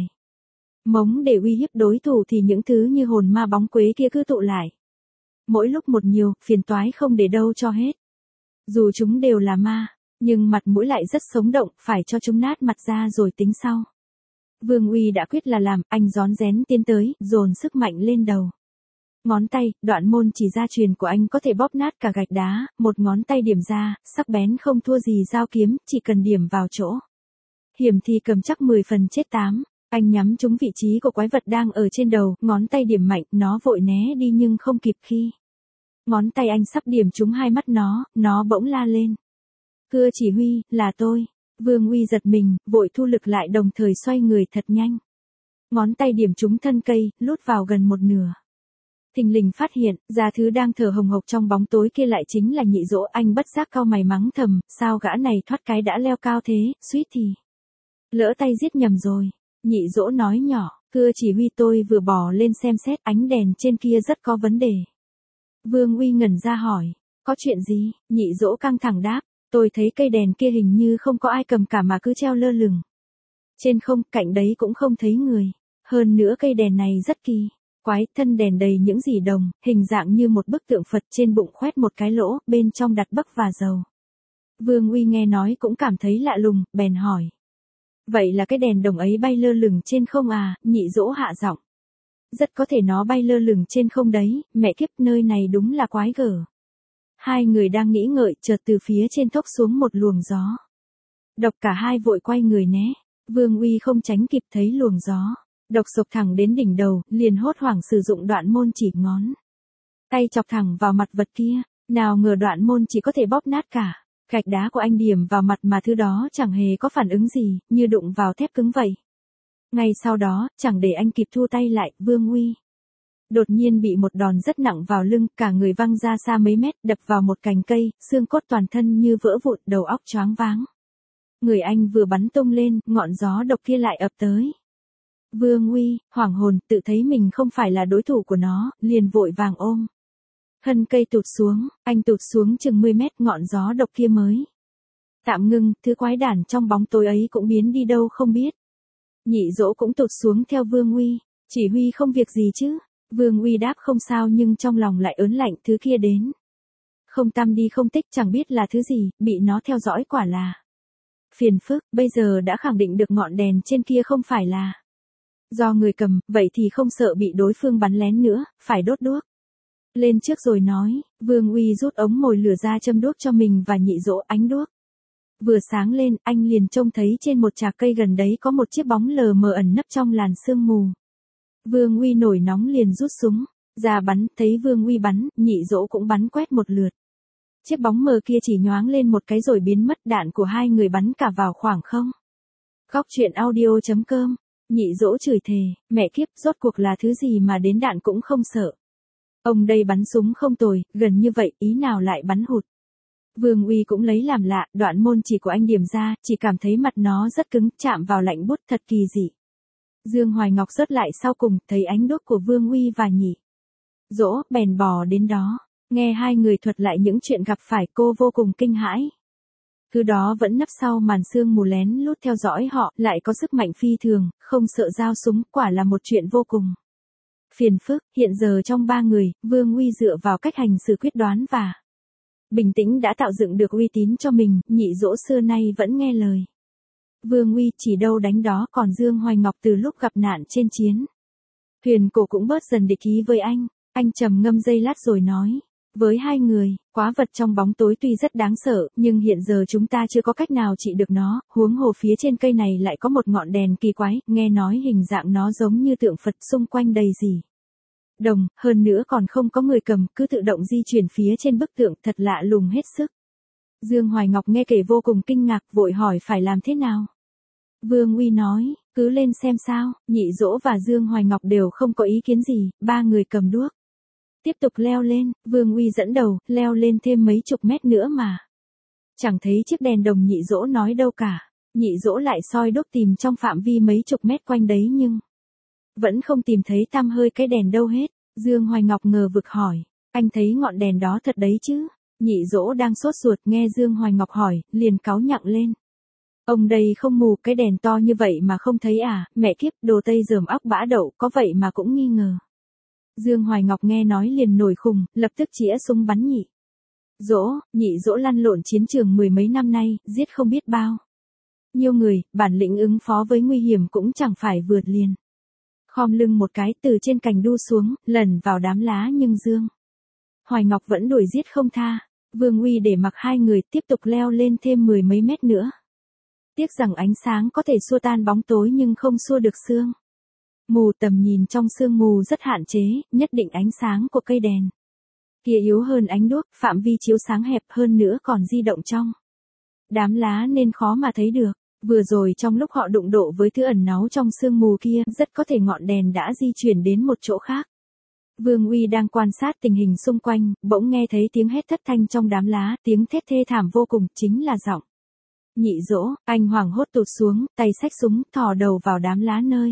mống để uy hiếp đối thủ thì những thứ như hồn ma bóng quế kia cứ tụ lại. Mỗi lúc một nhiều, phiền toái không để đâu cho hết. Dù chúng đều là ma, Nhưng mặt mũi lại rất sống động, phải cho chúng nát mặt ra rồi tính sau. Vương Uy đã quyết là làm, anh rón rén tiến tới, dồn sức mạnh lên đầu. Ngón tay, đoạn môn chỉ gia truyền của anh có thể bóp nát cả gạch đá, một ngón tay điểm ra, sắc bén không thua gì dao kiếm, chỉ cần điểm vào chỗ. Hiểm thì cầm chắc mười phần chết tám. Anh nhắm trúng vị trí của quái vật đang ở trên đầu, ngón tay điểm mạnh, nó vội né đi nhưng không kịp khi. Ngón tay anh sắp điểm trúng hai mắt nó, nó bỗng la lên. Cưa chỉ huy, là tôi. Vương Uy giật mình, vội thu lực lại đồng thời xoay người thật nhanh. Ngón tay điểm trúng thân cây, lút vào gần một nửa. Thình lình phát hiện, ra thứ đang thở hồng hộc trong bóng tối kia lại chính là Nhị Dỗ. Anh bất giác cau mày mắng thầm, sao gã này thoát cái đã leo cao thế, suýt thì lỡ tay giết nhầm rồi. Nhị Dỗ nói nhỏ, cưa chỉ huy, tôi vừa bỏ lên xem xét, ánh đèn trên kia rất có vấn đề. Vương Uy ngẩn ra hỏi, có chuyện gì? Nhị Dỗ căng thẳng đáp, tôi thấy cây đèn kia hình như không có ai cầm cả mà cứ treo lơ lửng. Trên không, cạnh đấy cũng không thấy người. Hơn nữa cây đèn này rất kỳ quái, thân đèn đầy những gì đồng, hình dạng như một bức tượng Phật, trên bụng khoét một cái lỗ, bên trong đặt bấc và dầu. Vương Uy nghe nói cũng cảm thấy lạ lùng, bèn hỏi. Vậy là cái đèn đồng ấy bay lơ lửng trên không à? Nhị Dỗ hạ giọng. Rất có thể nó bay lơ lửng trên không đấy, mẹ kiếp, nơi này đúng là quái gở. Hai người đang nghĩ ngợi, chợt từ phía trên thốc xuống một luồng gió. Độc cả hai vội quay người né. Vương Uy không tránh kịp, thấy luồng gió độc sộc thẳng đến đỉnh đầu, liền hốt hoảng sử dụng đoạn môn chỉ, ngón tay chọc thẳng vào mặt vật kia. Nào ngờ đoạn môn chỉ có thể bóp nát cả gạch đá của anh điểm vào mặt mà thứ đó chẳng hề có phản ứng gì, như đụng vào thép cứng vậy. Ngay sau đó, chẳng để anh kịp thu tay lại, Vương Uy đột nhiên bị một đòn rất nặng vào lưng, cả người văng ra xa mấy mét, đập vào một cành cây, xương cốt toàn thân như vỡ vụn, đầu óc choáng váng. Người anh vừa bắn tung lên, ngọn gió độc kia lại ập tới. Vương Uy, hoảng hồn, tự thấy mình không phải là đối thủ của nó, liền vội vàng ôm thân cây tụt xuống, anh tụt xuống chừng mười mét, ngọn gió độc kia mới tạm ngưng, thứ quái đản trong bóng tối ấy cũng biến đi đâu không biết. Nhị Dỗ cũng tụt xuống theo Vương Uy, chỉ huy không việc gì chứ? Vương Uy đáp không sao, nhưng trong lòng lại ớn lạnh, thứ kia đến không tăm đi không tích, chẳng biết là thứ gì, bị nó theo dõi quả là phiền phức. Bây giờ đã khẳng định được ngọn đèn trên kia không phải là do người cầm, vậy thì không sợ bị đối phương bắn lén nữa, phải đốt đuốc lên trước rồi nói. Vương Uy rút ống mồi lửa ra châm đuốc cho mình và Nhị Dỗ. Ánh đuốc vừa sáng lên, anh liền trông thấy trên một chạc cây gần đấy có một chiếc bóng lờ mờ ẩn nấp trong làn sương mù. Vương Uy nổi nóng liền rút súng ra bắn, thấy Vương Uy bắn, Nhị Dỗ cũng bắn quét một lượt. Chiếc bóng mờ kia chỉ nhoáng lên một cái rồi biến mất, đạn của hai người bắn cả vào khoảng không. Góc truyện audio chấm com. Nhị Dỗ chửi thề, mẹ kiếp, rốt cuộc là thứ gì mà đến đạn cũng không sợ. Ông đây bắn súng không tồi, gần như vậy, ý nào lại bắn hụt. Vương Uy cũng lấy làm lạ, đoạn môn chỉ của anh điểm ra, chỉ cảm thấy mặt nó rất cứng, chạm vào lạnh buốt, thật kỳ dị. Dương Hoài Ngọc rớt lại sau cùng, thấy ánh đuốc của Vương Uy và Nhị Dỗ, bèn bò đến đó. Nghe hai người thuật lại những chuyện gặp phải, cô vô cùng kinh hãi. Thứ đó vẫn nấp sau màn sương mù lén lút theo dõi họ, lại có sức mạnh phi thường, không sợ dao súng, quả là một chuyện vô cùng phiền phức. Hiện giờ trong ba người, Vương Uy dựa vào cách hành xử quyết đoán và bình tĩnh đã tạo dựng được uy tín cho mình. Nhị Dỗ xưa nay vẫn nghe lời Vương Uy, chỉ đâu đánh đó, còn Dương Hoài Ngọc từ lúc gặp nạn trên chiến thuyền cổ cũng bớt dần địch ý với anh. Anh trầm ngâm giây lát rồi nói, với hai người, quái vật trong bóng tối tuy rất đáng sợ, nhưng hiện giờ chúng ta chưa có cách nào trị được nó, huống hồ phía trên cây này lại có một ngọn đèn kỳ quái, nghe nói hình dạng nó giống như tượng Phật, xung quanh đầy gì đồng, hơn nữa còn không có người cầm, cứ tự động di chuyển phía trên bức tượng, thật lạ lùng hết sức. Dương Hoài Ngọc nghe kể vô cùng kinh ngạc, vội hỏi phải làm thế nào. Vương Uy nói, cứ lên xem sao. Nhị Dỗ và Dương Hoài Ngọc đều không có ý kiến gì, ba người cầm đuốc tiếp tục leo lên. Vương Uy dẫn đầu, leo lên thêm mấy chục mét nữa mà chẳng thấy chiếc đèn đồng Nhị Dỗ nói đâu cả. Nhị Dỗ lại soi đuốc tìm trong phạm vi mấy chục mét quanh đấy nhưng vẫn không tìm thấy tăm hơi cái đèn đâu hết. Dương Hoài Ngọc ngờ vực hỏi, anh thấy ngọn đèn đó thật đấy chứ? Nhị Dỗ đang sốt ruột, nghe Dương Hoài Ngọc hỏi, liền cáu nhặng lên. Ông đây không mù, cái đèn to như vậy mà không thấy à? Mẹ kiếp, đồ Tây dởm óc bã đậu, có vậy mà cũng nghi ngờ. Dương Hoài Ngọc nghe nói liền nổi khùng, lập tức chĩa súng bắn Nhị Dỗ, nhị dỗ lăn lộn chiến trường mười mấy năm nay, giết không biết bao nhiêu người, bản lĩnh ứng phó với nguy hiểm cũng chẳng phải vượt liền. Khom lưng một cái từ trên cành đu xuống, lần vào đám lá nhưng dương Hoài Ngọc vẫn đuổi giết không tha. Vương Uy để mặc hai người tiếp tục leo lên thêm mười mấy mét nữa. Tiếc rằng ánh sáng có thể xua tan bóng tối nhưng không xua được sương mù, tầm nhìn trong sương mù rất hạn chế, nhất định ánh sáng của cây đèn kia yếu hơn ánh đuốc, phạm vi chiếu sáng hẹp hơn nữa còn di động trong đám lá nên khó mà thấy được. Vừa rồi trong lúc họ đụng độ với thứ ẩn náu trong sương mù kia, rất có thể ngọn đèn đã di chuyển đến một chỗ khác. Vương Uy đang quan sát tình hình xung quanh, bỗng nghe thấy tiếng hét thất thanh trong đám lá, tiếng thét thê thảm vô cùng, chính là giọng Nhị Dỗ. Anh hoảng hốt tụt xuống, tay xách súng, thò đầu vào đám lá nơi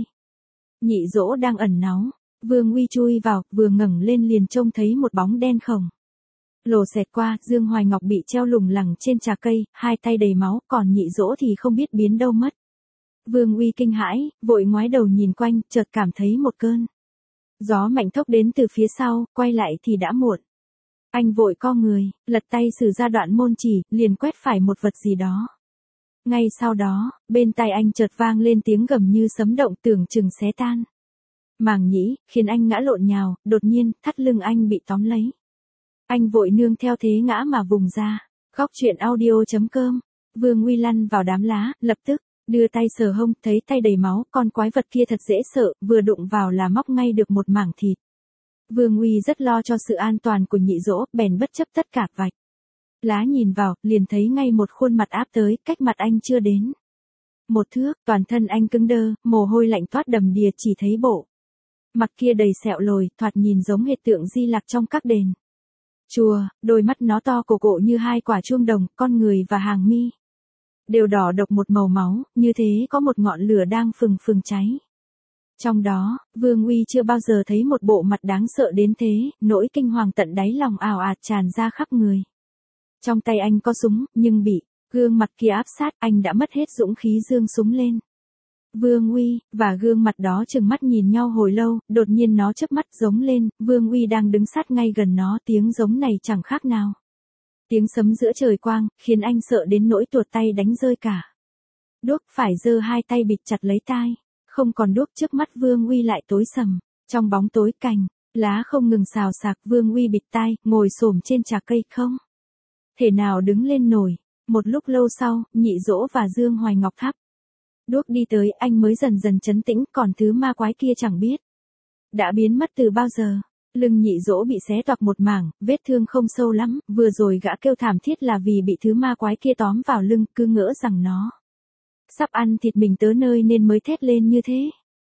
Nhị Dỗ đang ẩn náu. Vương Uy chui vào, vừa ngẩng lên liền trông thấy một bóng đen khổng lồ xẹt qua. Dương Hoài Ngọc bị treo lủng lẳng trên trà cây, hai tay đầy máu, còn Nhị Dỗ thì không biết biến đâu mất. Vương Uy kinh hãi, vội ngoái đầu nhìn quanh, chợt cảm thấy một cơn gió mạnh thốc đến từ phía sau, quay lại thì đã muộn. Anh vội co người, lật tay sử ra đoạn môn chỉ, liền quét phải một vật gì đó. Ngay sau đó, bên tai anh chợt vang lên tiếng gầm như sấm động, tưởng chừng xé tan màng nhĩ, khiến anh ngã lộn nhào. Đột nhiên, thắt lưng anh bị tóm lấy. Anh vội nương theo thế ngã mà vùng ra. Góc truyện audio chấm com. Vương Uy lăn vào đám lá, lập tức đưa tay sờ hông, thấy tay đầy máu, con quái vật kia thật dễ sợ, vừa đụng vào là móc ngay được một mảng thịt. Vương Uy rất lo cho sự an toàn của Nhị Dỗ, bèn bất chấp tất cả vạch lá nhìn vào, liền thấy ngay một khuôn mặt áp tới, cách mặt anh chưa đến một thước, toàn thân anh cứng đơ, mồ hôi lạnh toát đầm đìa, chỉ thấy bộ mặt kia đầy sẹo lồi, thoạt nhìn giống hệt tượng Di Lặc trong các đền chùa. Đôi mắt nó to cổ cổ như hai quả chuông đồng, con người và hàng mi đều đỏ độc một màu máu, như thế có một ngọn lửa đang phừng phừng cháy trong đó. Vương Uy chưa bao giờ thấy một bộ mặt đáng sợ đến thế, nỗi kinh hoàng tận đáy lòng ào ạt tràn ra khắp người. Trong tay anh có súng, nhưng bị gương mặt kia áp sát, anh đã mất hết dũng khí giương súng lên. Vương Uy và gương mặt đó trừng mắt nhìn nhau hồi lâu, đột nhiên nó chớp mắt giống lên. Vương Uy đang đứng sát ngay gần nó, tiếng giống này chẳng khác nào tiếng sấm giữa trời quang, khiến anh sợ đến nỗi tuột tay đánh rơi cả đuốc, phải giơ hai tay bịt chặt lấy tai. Không còn đuốc, trước mắt Vương Uy lại tối sầm. Trong bóng tối, cành lá không ngừng xào xạc. Vương Uy bịt tai, ngồi xổm trên trà cây, không thể nào đứng lên nổi. Một lúc lâu sau, Nhị Dỗ và Dương Hoài Ngọc thắp đuốc đi tới, anh mới dần dần trấn tĩnh, còn thứ ma quái kia chẳng biết đã biến mất từ bao giờ. Lưng Nhị Dỗ bị xé toạc một mảng, vết thương không sâu lắm, vừa rồi gã kêu thảm thiết là vì bị thứ ma quái kia tóm vào lưng, cứ ngỡ rằng nó sắp ăn thịt mình tới nơi nên mới thét lên như thế.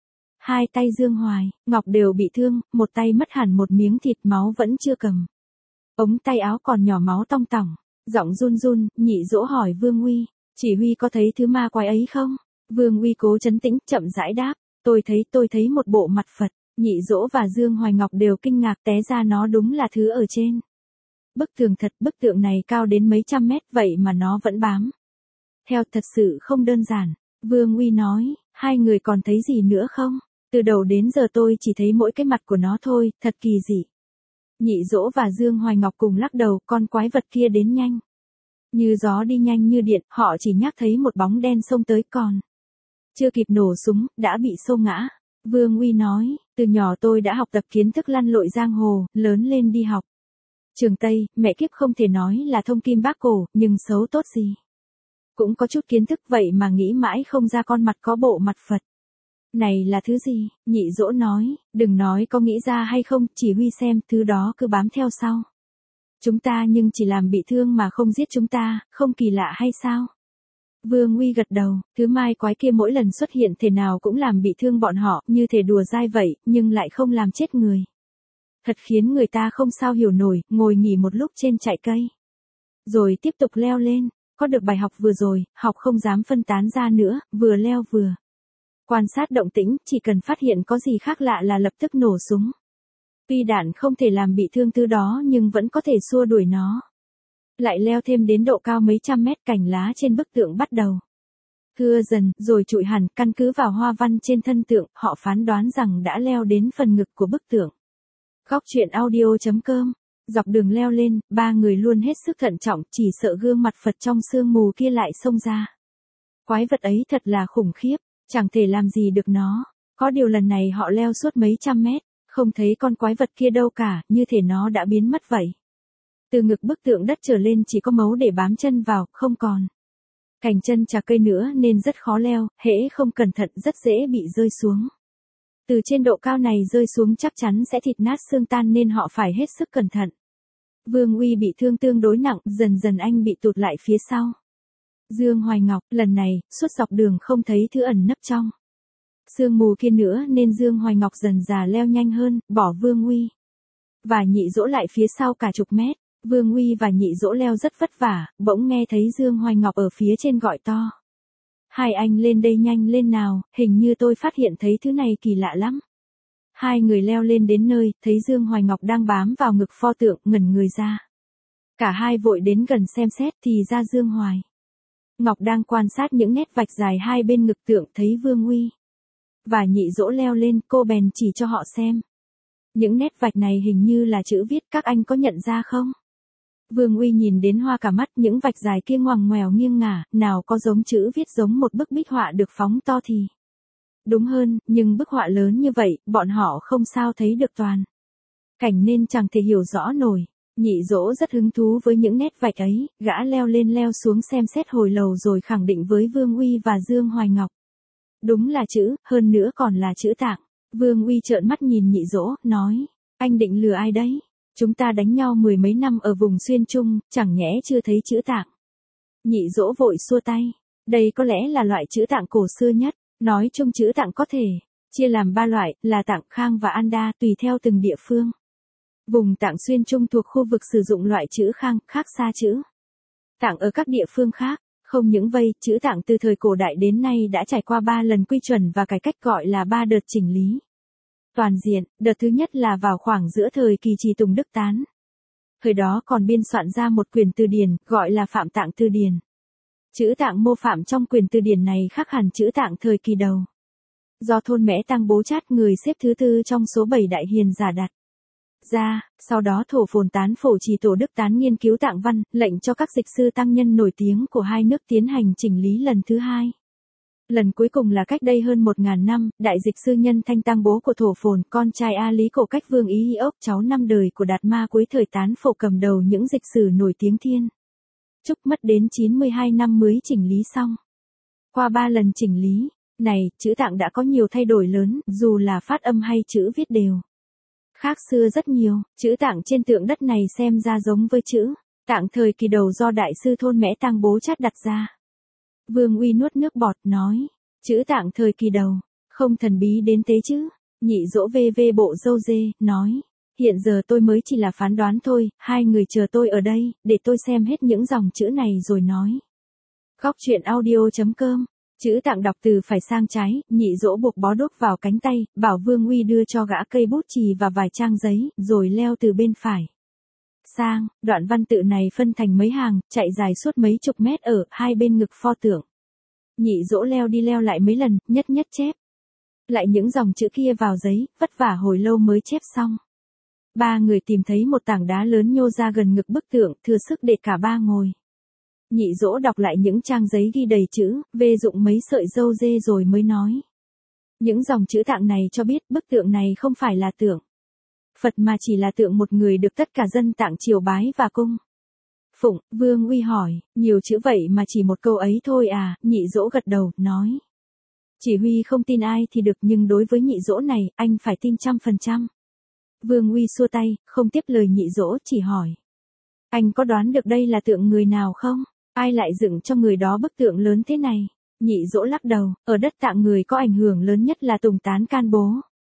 Hai tay Dương Hoài Ngọc đều bị thương, một tay mất hẳn một miếng thịt, máu vẫn chưa cầm. Ống tay áo còn nhỏ máu tong tỏng. Giọng run run, Nhị Dỗ hỏi Vương Uy, chỉ huy có thấy thứ ma quái ấy không? Vương Uy cố trấn tĩnh, chậm rãi đáp, tôi thấy, tôi thấy một bộ mặt Phật. Nhị Dỗ và Dương Hoài Ngọc đều kinh ngạc, té ra nó đúng là thứ ở trên bức tường thật. Bức tượng này cao đến mấy trăm mét, vậy mà nó vẫn bám theo, thật sự không đơn giản. Vương Uy nói, hai người còn thấy gì nữa không? Từ đầu đến giờ tôi chỉ thấy mỗi cái mặt của nó thôi, thật kỳ dị. Nhị Dỗ và Dương Hoài Ngọc cùng lắc đầu, con quái vật kia đến nhanh như gió, đi nhanh như điện, họ chỉ nhắc thấy một bóng đen xông tới, còn chưa kịp nổ súng, đã bị xô ngã. Vương Uy nói, từ nhỏ tôi đã học tập kiến thức lăn lội giang hồ, lớn lên đi học trường Tây, mẹ kiếp không thể nói là thông kim bác cổ, nhưng xấu tốt gì cũng có chút kiến thức, vậy mà nghĩ mãi không ra con mặt có bộ mặt Phật này là thứ gì. Nhị Dỗ nói, đừng nói có nghĩ ra hay không, chỉ huy xem, thứ đó cứ bám theo sau chúng ta nhưng chỉ làm bị thương mà không giết chúng ta, không kỳ lạ hay sao? Vương Uy gật đầu, thứ mai quái kia mỗi lần xuất hiện thể nào cũng làm bị thương bọn họ, như thể đùa dai vậy, nhưng lại không làm chết người. Thật khiến người ta không sao hiểu nổi. Ngồi nghỉ một lúc trên trại cây, rồi tiếp tục leo lên. Có được bài học vừa rồi, học không dám phân tán ra nữa, vừa leo vừa quan sát động tĩnh, chỉ cần phát hiện có gì khác lạ là lập tức nổ súng. Tuy đạn không thể làm bị thương thứ đó nhưng vẫn có thể xua đuổi nó. Lại leo thêm đến độ cao mấy trăm mét, cành lá trên bức tượng bắt đầu thưa dần, rồi trụi hẳn. Căn cứ vào hoa văn trên thân tượng, họ phán đoán rằng đã leo đến phần ngực của bức tượng. Góc truyện audio chấm com Dọc đường leo lên, ba người luôn hết sức thận trọng, chỉ sợ gương mặt Phật trong sương mù kia lại xông ra. Quái vật ấy thật là khủng khiếp, chẳng thể làm gì được nó. Có điều lần này họ leo suốt mấy trăm mét, không thấy con quái vật kia đâu cả, như thể nó đã biến mất vậy. Từ ngực bức tượng đất trở lên chỉ có mấu để bám chân vào, không còn cành chân chà cây nữa nên rất khó leo, hễ không cẩn thận rất dễ bị rơi xuống. Từ trên độ cao này rơi xuống chắc chắn sẽ thịt nát xương tan nên họ phải hết sức cẩn thận. Vương Uy bị thương tương đối nặng, dần dần anh bị tụt lại phía sau. Dương Hoài Ngọc, lần này, suốt dọc đường không thấy thứ ẩn nấp trong sương mù kia nữa nên Dương Hoài Ngọc dần dà leo nhanh hơn, bỏ Vương Uy và Nhị Dỗ lại phía sau cả chục mét. Vương Uy và Nhị Dỗ leo rất vất vả, bỗng nghe thấy Dương Hoài Ngọc ở phía trên gọi to. Hai anh lên đây nhanh lên nào, hình như tôi phát hiện thấy thứ này kỳ lạ lắm. Hai người leo lên đến nơi, thấy Dương Hoài Ngọc đang bám vào ngực pho tượng, ngẩn người ra. Cả hai vội đến gần xem xét thì ra Dương Hoài Ngọc đang quan sát những nét vạch dài hai bên ngực tượng, thấy Vương Uy và Nhị Dỗ leo lên, cô bèn chỉ cho họ xem. Những nét vạch này hình như là chữ viết, các anh có nhận ra không? Vương Uy nhìn đến hoa cả mắt, những vạch dài kia ngoằng ngoèo nghiêng ngả, nào có giống chữ viết giống một bức bích họa được phóng to thì đúng hơn, nhưng bức họa lớn như vậy, bọn họ không sao thấy được toàn cảnh nên chẳng thể hiểu rõ nổi. Nhị Dỗ rất hứng thú với những nét vạch ấy, gã leo lên leo xuống xem xét hồi lâu rồi khẳng định với Vương Uy và Dương Hoài Ngọc. Đúng là chữ, hơn nữa còn là chữ Tạng. Vương Uy trợn mắt nhìn Nhị Dỗ, nói, anh định lừa ai đấy? Chúng ta đánh nhau mười mấy năm ở vùng Xuyên Trung, chẳng nhẽ chưa thấy chữ Tạng. Nhị Dỗ vội xua tay, đây có lẽ là loại chữ Tạng cổ xưa nhất, nói chung chữ Tạng có thể chia làm ba loại, là Tạng Khang và Anda, tùy theo từng địa phương. Vùng Tạng Xuyên Trung thuộc khu vực sử dụng loại chữ Khang, khác xa chữ Tạng ở các địa phương khác. Không những vậy, chữ Tạng từ thời cổ đại đến nay đã trải qua ba lần quy chuẩn và cải cách, gọi là ba đợt chỉnh lý toàn diện. Đợt thứ nhất là vào khoảng giữa thời kỳ Trì Tùng Đức Tán. Thời đó còn biên soạn ra một quyển từ điển, gọi là Phạm Tạng Từ Điển. Chữ Tạng mô phạm trong quyển từ điển này khác hẳn chữ Tạng thời kỳ đầu. Do thôn Mẽ Tăng Bố Chát, người xếp thứ tư trong số bảy đại hiền giả đặt ra, sau đó Thổ Phồn Tán Phổ Trì Tổ Đức Tán nghiên cứu Tạng văn, lệnh cho các dịch sư tăng nhân nổi tiếng của hai nước tiến hành chỉnh lý lần thứ hai. Lần cuối cùng là cách đây hơn một ngàn năm, đại dịch sư Nhân Thanh Tăng Bố của Thổ Phồn, con trai A Lý Cổ Cách Vương Ý Hi Ốc, cháu năm đời của Đạt Ma cuối thời Tán Phổ, cầm đầu những dịch sử nổi tiếng thiên Trúc, mất đến chín mươi hai năm mới chỉnh lý xong. Qua ba lần chỉnh lý này, chữ Tạng đã có nhiều thay đổi lớn, dù là phát âm hay chữ viết đều khác xưa rất nhiều. Chữ Tạng trên tượng đất này xem ra giống với chữ Tạng thời kỳ đầu do đại sư thôn Mẽ Tăng Bố Chát đặt ra. Vương Uy nuốt nước bọt, nói, chữ Tạng thời kỳ đầu, không thần bí đến thế chứ. Nhị Dỗ vê vê bộ râu dê, nói, hiện giờ tôi mới chỉ là phán đoán thôi, hai người chờ tôi ở đây, để tôi xem hết những dòng chữ này rồi nói. Góc truyện audio chấm com. Chữ Tạng đọc từ phải sang trái, Nhị Dỗ buộc bó đuốc vào cánh tay, bảo Vương Uy đưa cho gã cây bút chì và vài trang giấy, rồi leo từ bên phải sang. Đoạn văn tự này phân thành mấy hàng, chạy dài suốt mấy chục mét ở hai bên ngực pho tượng. Nhị Dỗ leo đi leo lại mấy lần, nhất nhất chép lại những dòng chữ kia vào giấy, vất vả hồi lâu mới chép xong. Ba người tìm thấy một tảng đá lớn nhô ra gần ngực bức tượng, thừa sức để cả ba ngồi. Nhị Dỗ đọc lại những trang giấy ghi đầy chữ, vê dụng mấy sợi râu dê rồi mới nói. Những dòng chữ Tạng này cho biết bức tượng này không phải là tượng Phật mà chỉ là tượng một người được tất cả dân Tạng triều bái và cung phụng. Vương Uy hỏi, nhiều chữ vậy mà chỉ một câu ấy thôi à? Nhị Dỗ gật đầu, nói. Chỉ huy không tin ai thì được, nhưng đối với Nhị Dỗ này, anh phải tin trăm phần trăm. Vương Uy xua tay, không tiếp lời Nhị Dỗ, chỉ hỏi. Anh có đoán được đây là tượng người nào không? Ai lại dựng cho người đó bức tượng lớn thế này? Nhị Dỗ lắc đầu, ở đất Tạng người có ảnh hưởng lớn nhất là Tùng Tán Can Bố.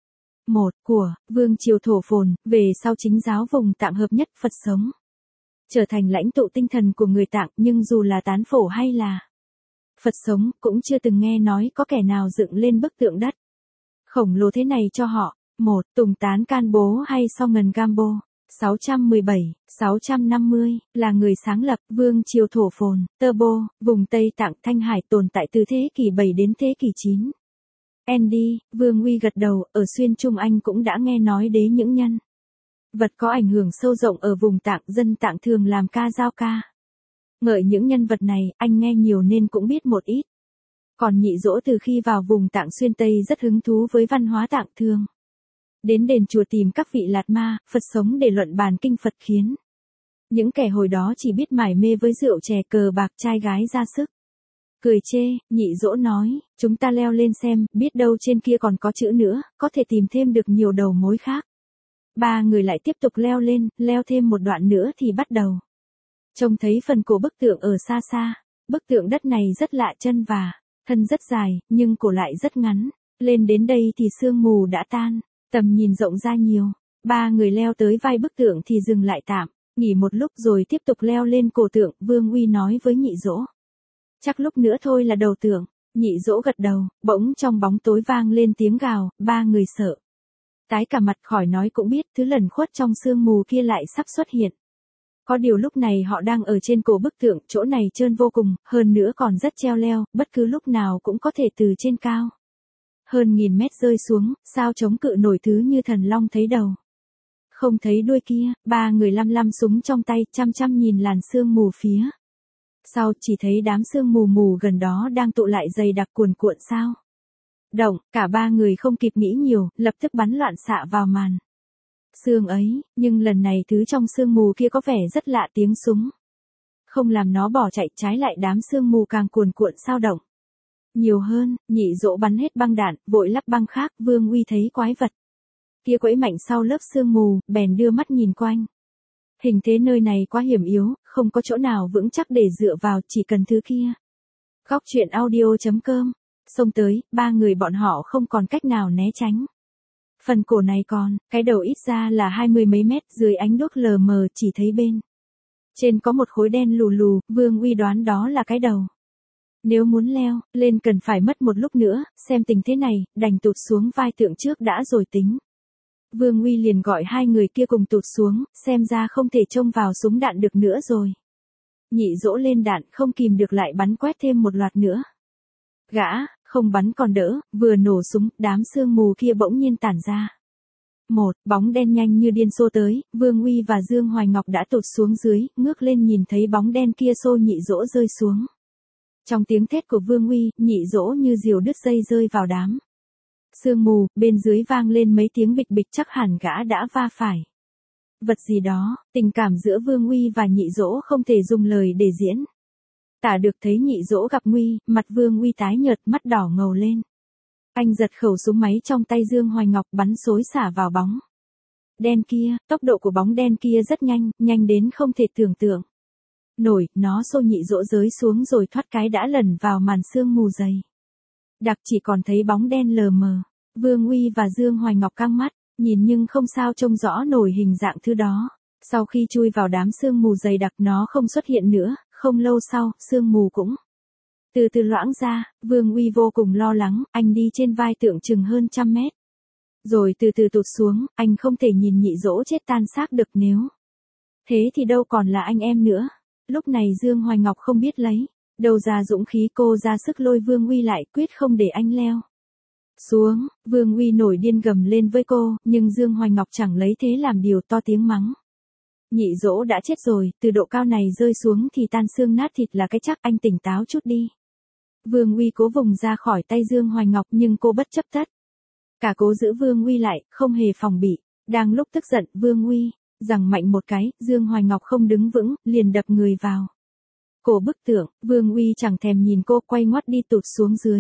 Một, của Vương triều Thổ Phồn, về sau chính giáo vùng Tạng hợp nhất Phật sống, trở thành lãnh tụ tinh thần của người Tạng, nhưng dù là Tán Phổ hay là Phật sống, cũng chưa từng nghe nói có kẻ nào dựng lên bức tượng đất khổng lồ thế này cho họ. Một, Tùng Tán Can Bố hay Song Ngần Gambo, sáu trăm mười bảy đến sáu trăm năm mươi, là người sáng lập Vương triều Thổ Phồn, Tơ Bô, vùng Tây Tạng Thanh Hải tồn tại từ thế kỷ bảy đến thế kỷ chín. Andy, Vương Uy gật đầu, ở Xuyên Trung anh cũng đã nghe nói đến những nhân Vật có ảnh hưởng sâu rộng ở vùng Tạng, dân Tạng thường làm ca dao ca. Ngợi những nhân vật này, anh nghe nhiều nên cũng biết một ít. Còn Nhị Dỗ từ khi vào vùng Tạng xuyên Tây rất hứng thú với văn hóa Tạng thường. Đến đền chùa tìm các vị Lạt Ma, Phật sống để luận bàn kinh Phật khiến những kẻ hồi đó chỉ biết mải mê với rượu chè cờ bạc trai gái ra sức. Cười chê, Nhị Dỗ nói, chúng ta leo lên xem, biết đâu trên kia còn có chữ nữa, có thể tìm thêm được nhiều đầu mối khác. Ba người lại tiếp tục leo lên, leo thêm một đoạn nữa thì bắt đầu trông thấy phần cổ bức tượng ở xa xa. Bức tượng đất này rất lạ, chân và thân rất dài, nhưng cổ lại rất ngắn. Lên đến đây thì sương mù đã tan, tầm nhìn rộng ra nhiều. Ba người leo tới vai bức tượng thì dừng lại tạm, nghỉ một lúc rồi tiếp tục leo lên cổ tượng. Vương Uy nói với Nhị Dỗ, chắc lúc nữa thôi là đầu tượng. Nhị Dỗ gật đầu, bỗng trong bóng tối vang lên tiếng gào, ba người sợ tái cả mặt, khỏi nói cũng biết thứ lẩn khuất trong sương mù kia lại sắp xuất hiện. Có điều lúc này họ đang ở trên cổ bức tượng, chỗ này trơn vô cùng, hơn nữa còn rất treo leo, bất cứ lúc nào cũng có thể từ trên cao hơn nghìn mét rơi xuống, sao chống cự nổi thứ như thần long thấy đầu không thấy đuôi kia. Ba người lăm lăm súng trong tay, chăm chăm nhìn làn sương mù phía sau, chỉ thấy đám sương mù mù gần đó đang tụ lại dày đặc cuồn cuộn sao động. Cả ba người không kịp nghĩ nhiều, lập tức bắn loạn xạ vào màn sương ấy, nhưng lần này thứ trong sương mù kia có vẻ rất lạ, tiếng súng không làm nó bỏ chạy, trái lại đám sương mù càng cuồn cuộn sao động nhiều hơn. Nhị Dỗ bắn hết băng đạn, vội lắp băng khác. Vương Uy thấy quái vật kia quẫy mạnh sau lớp sương mù, bèn đưa mắt nhìn quanh. Hình thế nơi này quá hiểm yếu, không có chỗ nào vững chắc để dựa vào, chỉ cần thứ kia. Góc truyện audio chấm com. Xông tới, ba người bọn họ không còn cách nào né tránh. Phần cổ này còn, cái đầu ít ra là hai mươi mấy mét, dưới ánh đuốc lờ mờ chỉ thấy bên trên có một khối đen lù lù. Vương Uy đoán đó là cái đầu. Nếu muốn leo lên cần phải mất một lúc nữa, xem tình thế này, đành tụt xuống vai tượng trước đã rồi tính. Vương Uy liền gọi hai người kia cùng tụt xuống, xem ra không thể trông vào súng đạn được nữa rồi. Nhị Dỗ lên đạn, không kìm được lại bắn quét thêm một loạt nữa. Gã, không bắn còn đỡ, vừa nổ súng, đám sương mù kia bỗng nhiên tản ra. Một bóng đen nhanh như điên xô tới, Vương Uy và Dương Hoài Ngọc đã tụt xuống dưới, ngước lên nhìn thấy bóng đen kia xô Nhị Dỗ rơi xuống. Trong tiếng thét của Vương Uy, Nhị Dỗ như diều đứt dây rơi vào đám sương mù, bên dưới vang lên mấy tiếng bịch bịch, chắc hẳn gã đã va phải vật gì đó. Tình cảm giữa Vương Uy và Nhị Dỗ không thể dùng lời để diễn tả được. Thấy Nhị Dỗ gặp nguy, mặt Vương Uy tái nhợt, mắt đỏ ngầu lên. Anh giật khẩu súng máy trong tay Dương Hoài Ngọc, bắn xối xả vào bóng đen kia. Tốc độ của bóng đen kia rất nhanh, nhanh đến không thể tưởng tượng nổi. Nó xô Nhị Dỗ rơi xuống rồi thoát cái đã lẩn vào màn sương mù dày đặc, chỉ còn thấy bóng đen lờ mờ. Vương Uy và Dương Hoài Ngọc căng mắt, nhìn nhưng không sao trông rõ nổi hình dạng thứ đó. Sau khi chui vào đám sương mù dày đặc, nó không xuất hiện nữa. Không lâu sau, sương mù cũng từ từ loãng ra. Vương Uy vô cùng lo lắng, anh đi trên vai tượng chừng hơn trăm mét, rồi từ từ tụt xuống. Anh không thể nhìn Nhị Dỗ chết tan xác được, nếu thế thì đâu còn là anh em nữa. Lúc này Dương Hoài Ngọc không biết lấy đâu ra dũng khí, cô ra sức lôi Vương Uy lại, quyết không để anh leo xuống. Vương Uy nổi điên gầm lên với cô, nhưng Dương Hoài Ngọc chẳng lấy thế làm điều, to tiếng mắng. Nhị Dỗ đã chết rồi, từ độ cao này rơi xuống thì tan xương nát thịt là cái chắc, anh tỉnh táo chút đi. Vương Uy cố vùng ra khỏi tay Dương Hoài Ngọc, nhưng cô bất chấp tất cả cố giữ Vương Uy lại, không hề phòng bị. Đang lúc tức giận, Vương Uy giằng mạnh một cái, Dương Hoài Ngọc không đứng vững, liền đập người vào cổ bức tượng. Vương Uy chẳng thèm nhìn cô, quay ngoắt đi tụt xuống dưới.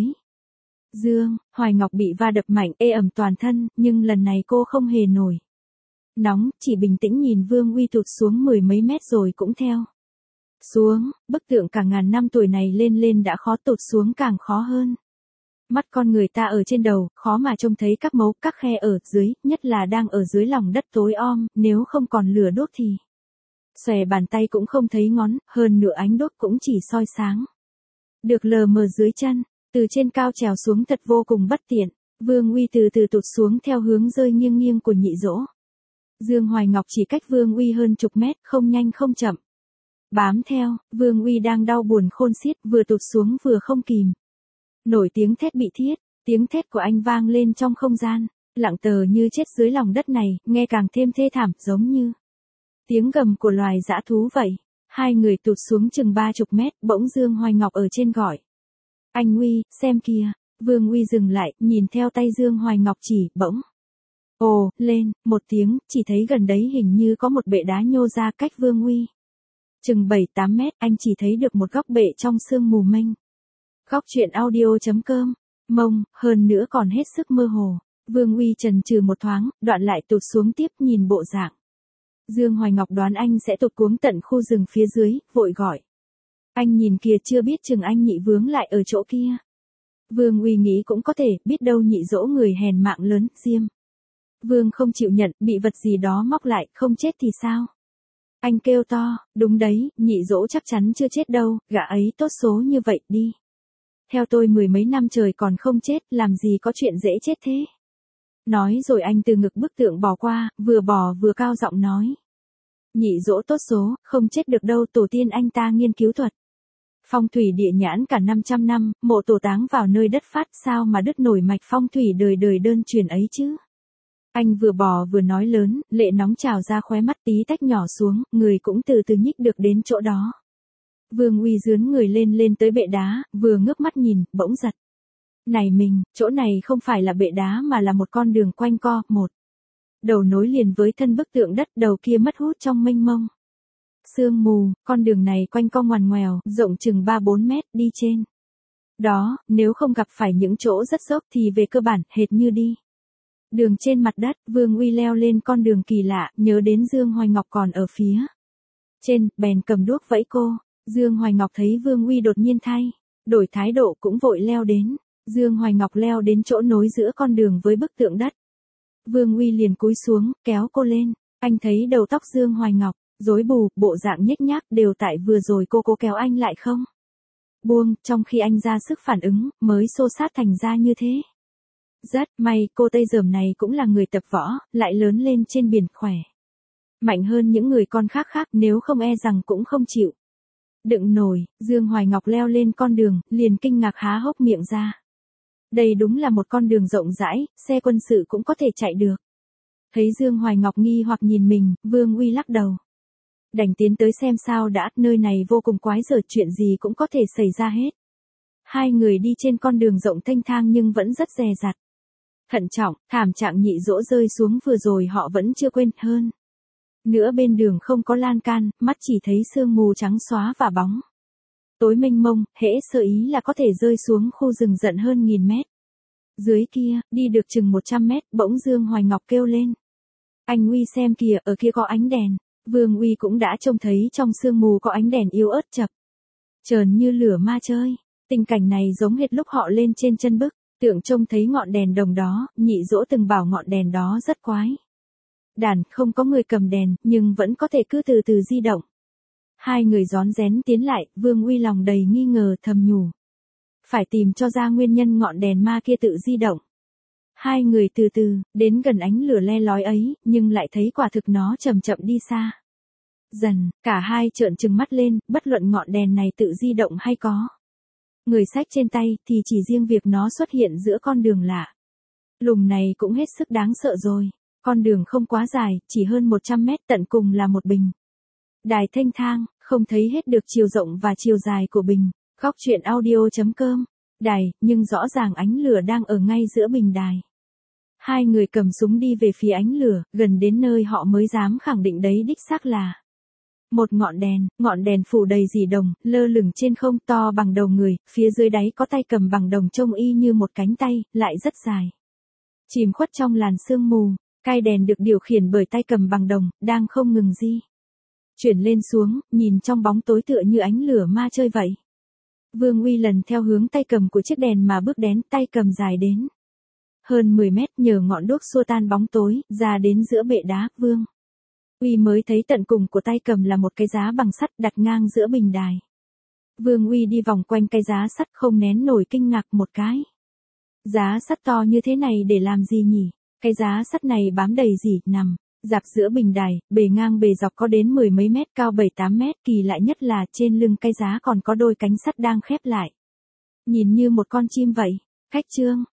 Dương Hoài Ngọc bị va đập mạnh, ê ẩm toàn thân, nhưng lần này cô không hề nổi nóng, chỉ bình tĩnh nhìn Vương Uy tụt xuống mười mấy mét rồi cũng theo xuống. Bức tượng cả ngàn năm tuổi này lên lên đã khó, tụt xuống càng khó hơn. Mắt con người ta ở trên đầu, khó mà trông thấy các mấu, các khe ở dưới, nhất là đang ở dưới lòng đất tối om, nếu không còn lửa đốt thì xòe bàn tay cũng không thấy ngón, hơn nửa ánh đốt cũng chỉ soi sáng được lờ mờ dưới chân. Từ trên cao trèo xuống thật vô cùng bất tiện. Vương Uy từ từ tụt xuống theo hướng rơi nghiêng nghiêng của Nhị Dỗ. Dương Hoài Ngọc chỉ cách Vương Uy hơn chục mét, không nhanh không chậm bám theo. Vương Uy đang đau buồn khôn xiết, vừa tụt xuống vừa không kìm nổi tiếng thét bị thiết. Tiếng thét của anh vang lên trong không gian. Lặng tờ như chết dưới lòng đất này, nghe càng thêm thê thảm, giống như tiếng gầm của loài dã thú vậy. Hai người tụt xuống chừng ba chục mét, bỗng Dương Hoài Ngọc ở trên gọi. Anh Uy, xem kìa. Vương Uy dừng lại, nhìn theo tay Dương Hoài Ngọc chỉ, bỗng. Ồ, lên, một tiếng, chỉ thấy gần đấy hình như có một bệ đá nhô ra cách Vương Uy. Chừng bảy tám mét, anh chỉ thấy được một góc bệ trong sương mù mênh. Góc truyện audio.com, mông, hơn nữa còn hết sức mơ hồ. Vương Uy chần chừ một thoáng, đoạn lại tụt xuống tiếp nhìn bộ dạng. Dương Hoài Ngọc đoán anh sẽ tụt cuống tận khu rừng phía dưới, vội gọi. Anh nhìn kìa, chưa biết chừng anh nhị vướng lại ở chỗ kia. Vương Uy nghĩ cũng có thể, biết đâu nhị dỗ người hèn mạng lớn, diêm. Vương không chịu nhận, bị vật gì đó móc lại, không chết thì sao? Anh kêu to, đúng đấy, nhị dỗ chắc chắn chưa chết đâu, gã ấy tốt số như vậy, đi. Theo tôi mười mấy năm trời còn không chết, làm gì có chuyện dễ chết thế. Nói rồi anh từ ngực bức tượng bò qua, vừa bò vừa cao giọng nói. Nhị dỗ tốt số, không chết được đâu, tổ tiên anh ta nghiên cứu thuật. Phong thủy địa nhãn cả năm trăm năm, mộ tổ táng vào nơi đất phát, sao mà đứt nổi mạch phong thủy đời đời đơn truyền ấy chứ. Anh vừa bò vừa nói lớn, lệ nóng trào ra khóe mắt, tí tách nhỏ xuống, người cũng từ từ nhích được đến chỗ đó. Vương Uy dướn người lên lên tới bệ đá, vừa ngước mắt nhìn, bỗng giật. Này mình, chỗ này không phải là bệ đá mà là một con đường quanh co, một đầu nối liền với thân bức tượng đất, đầu kia mất hút trong mênh mông sương mù, con đường này quanh co ngoằn ngoèo, rộng chừng ba bốn mét, đi trên đó, nếu không gặp phải những chỗ rất dốc thì về cơ bản, hệt như đi đường trên mặt đất. Vương Uy leo lên con đường kỳ lạ, nhớ đến Dương Hoài Ngọc còn ở phía trên, bèn cầm đuốc vẫy cô. Dương Hoài Ngọc thấy Vương Uy đột nhiên thay đổi thái độ cũng vội leo đến. Dương Hoài Ngọc leo đến chỗ nối giữa con đường với bức tượng đất. Vương Uy liền cúi xuống, kéo cô lên. Anh thấy đầu tóc Dương Hoài Ngọc rối bù, bộ dạng nhếch nhác, đều tại vừa rồi cô cố kéo anh lại không buông, trong khi anh ra sức phản ứng, mới xô sát thành ra như thế. Rất may, cô Tây Dởm này cũng là người tập võ, lại lớn lên trên biển, khỏe mạnh hơn những người con khác khác, nếu không e rằng cũng không chịu đựng nổi. Dương Hoài Ngọc leo lên con đường, liền kinh ngạc há hốc miệng ra. Đây đúng là một con đường rộng rãi, xe quân sự cũng có thể chạy được. Thấy Dương Hoài Ngọc nghi hoặc nhìn mình, Vương Uy lắc đầu. Đành tiến tới xem sao đã, nơi này vô cùng quái dở, chuyện gì cũng có thể xảy ra hết. Hai người đi trên con đường rộng thênh thang nhưng vẫn rất dè dặt. Thận trọng, thảm trạng nhị dỗ rơi xuống vừa rồi họ vẫn chưa quên. Hơn nữa bên đường không có lan can, mắt chỉ thấy sương mù trắng xóa và bóng tối mênh mông, hễ sơ ý là có thể rơi xuống khu rừng rậm hơn nghìn mét. Dưới kia, đi được chừng một trăm mét, bỗng Dương Hoài Ngọc kêu lên. Anh Uy xem kìa, ở kia có ánh đèn. Vương Uy cũng đã trông thấy trong sương mù có ánh đèn yếu ớt chập chờn như lửa ma chơi. Tình cảnh này giống hệt lúc họ lên trên chân bức tượng trông thấy ngọn đèn đồng đó. Nhị dỗ từng bảo ngọn đèn đó rất quái đản, không có người cầm đèn, nhưng vẫn có thể cứ từ từ di động. Hai người rón rén tiến lại, Vương Uy lòng đầy nghi ngờ, thầm nhủ. Phải tìm cho ra nguyên nhân ngọn đèn ma kia tự di động. Hai người từ từ, đến gần ánh lửa le lói ấy, nhưng lại thấy quả thực nó chậm chậm đi xa. Dần, cả hai trợn trừng mắt lên, bất luận ngọn đèn này tự di động hay có người xách trên tay, thì chỉ riêng việc nó xuất hiện giữa con đường lạ lùng này cũng hết sức đáng sợ rồi. Con đường không quá dài, chỉ hơn một trăm mét, tận cùng là một bình đài thênh thang, không thấy hết được chiều rộng và chiều dài của bình. Góc truyện audio.com, đài, nhưng rõ ràng ánh lửa đang ở ngay giữa bình đài. Hai người cầm súng đi về phía ánh lửa, gần đến nơi họ mới dám khẳng định đấy đích xác là một ngọn đèn. Ngọn đèn phủ đầy dì đồng, lơ lửng trên không, to bằng đầu người, phía dưới đáy có tay cầm bằng đồng trông y như một cánh tay, lại rất dài, chìm khuất trong làn sương mù. Cai đèn được điều khiển bởi tay cầm bằng đồng, đang không ngừng di chuyển lên xuống, nhìn trong bóng tối tựa như ánh lửa ma chơi vậy. Vương Uy lần theo hướng tay cầm của chiếc đèn mà bước đến, tay cầm dài đến hơn mười mét, nhờ ngọn đuốc xua tan bóng tối, ra đến giữa bệ đá. Vương Uy mới thấy tận cùng của tay cầm là một cái giá bằng sắt đặt ngang giữa bình đài. Vương Uy đi vòng quanh cái giá sắt, không nén nổi kinh ngạc. Một cái giá sắt to như thế này để làm gì nhỉ? Cái giá sắt này bám đầy gì, nằm dạp giữa bình đài, bề ngang bề dọc có đến mười mấy mét, cao bảy tám mét. Kỳ lạ nhất là trên lưng cái giá còn có đôi cánh sắt đang khép lại, nhìn như một con chim vậy. Cách chương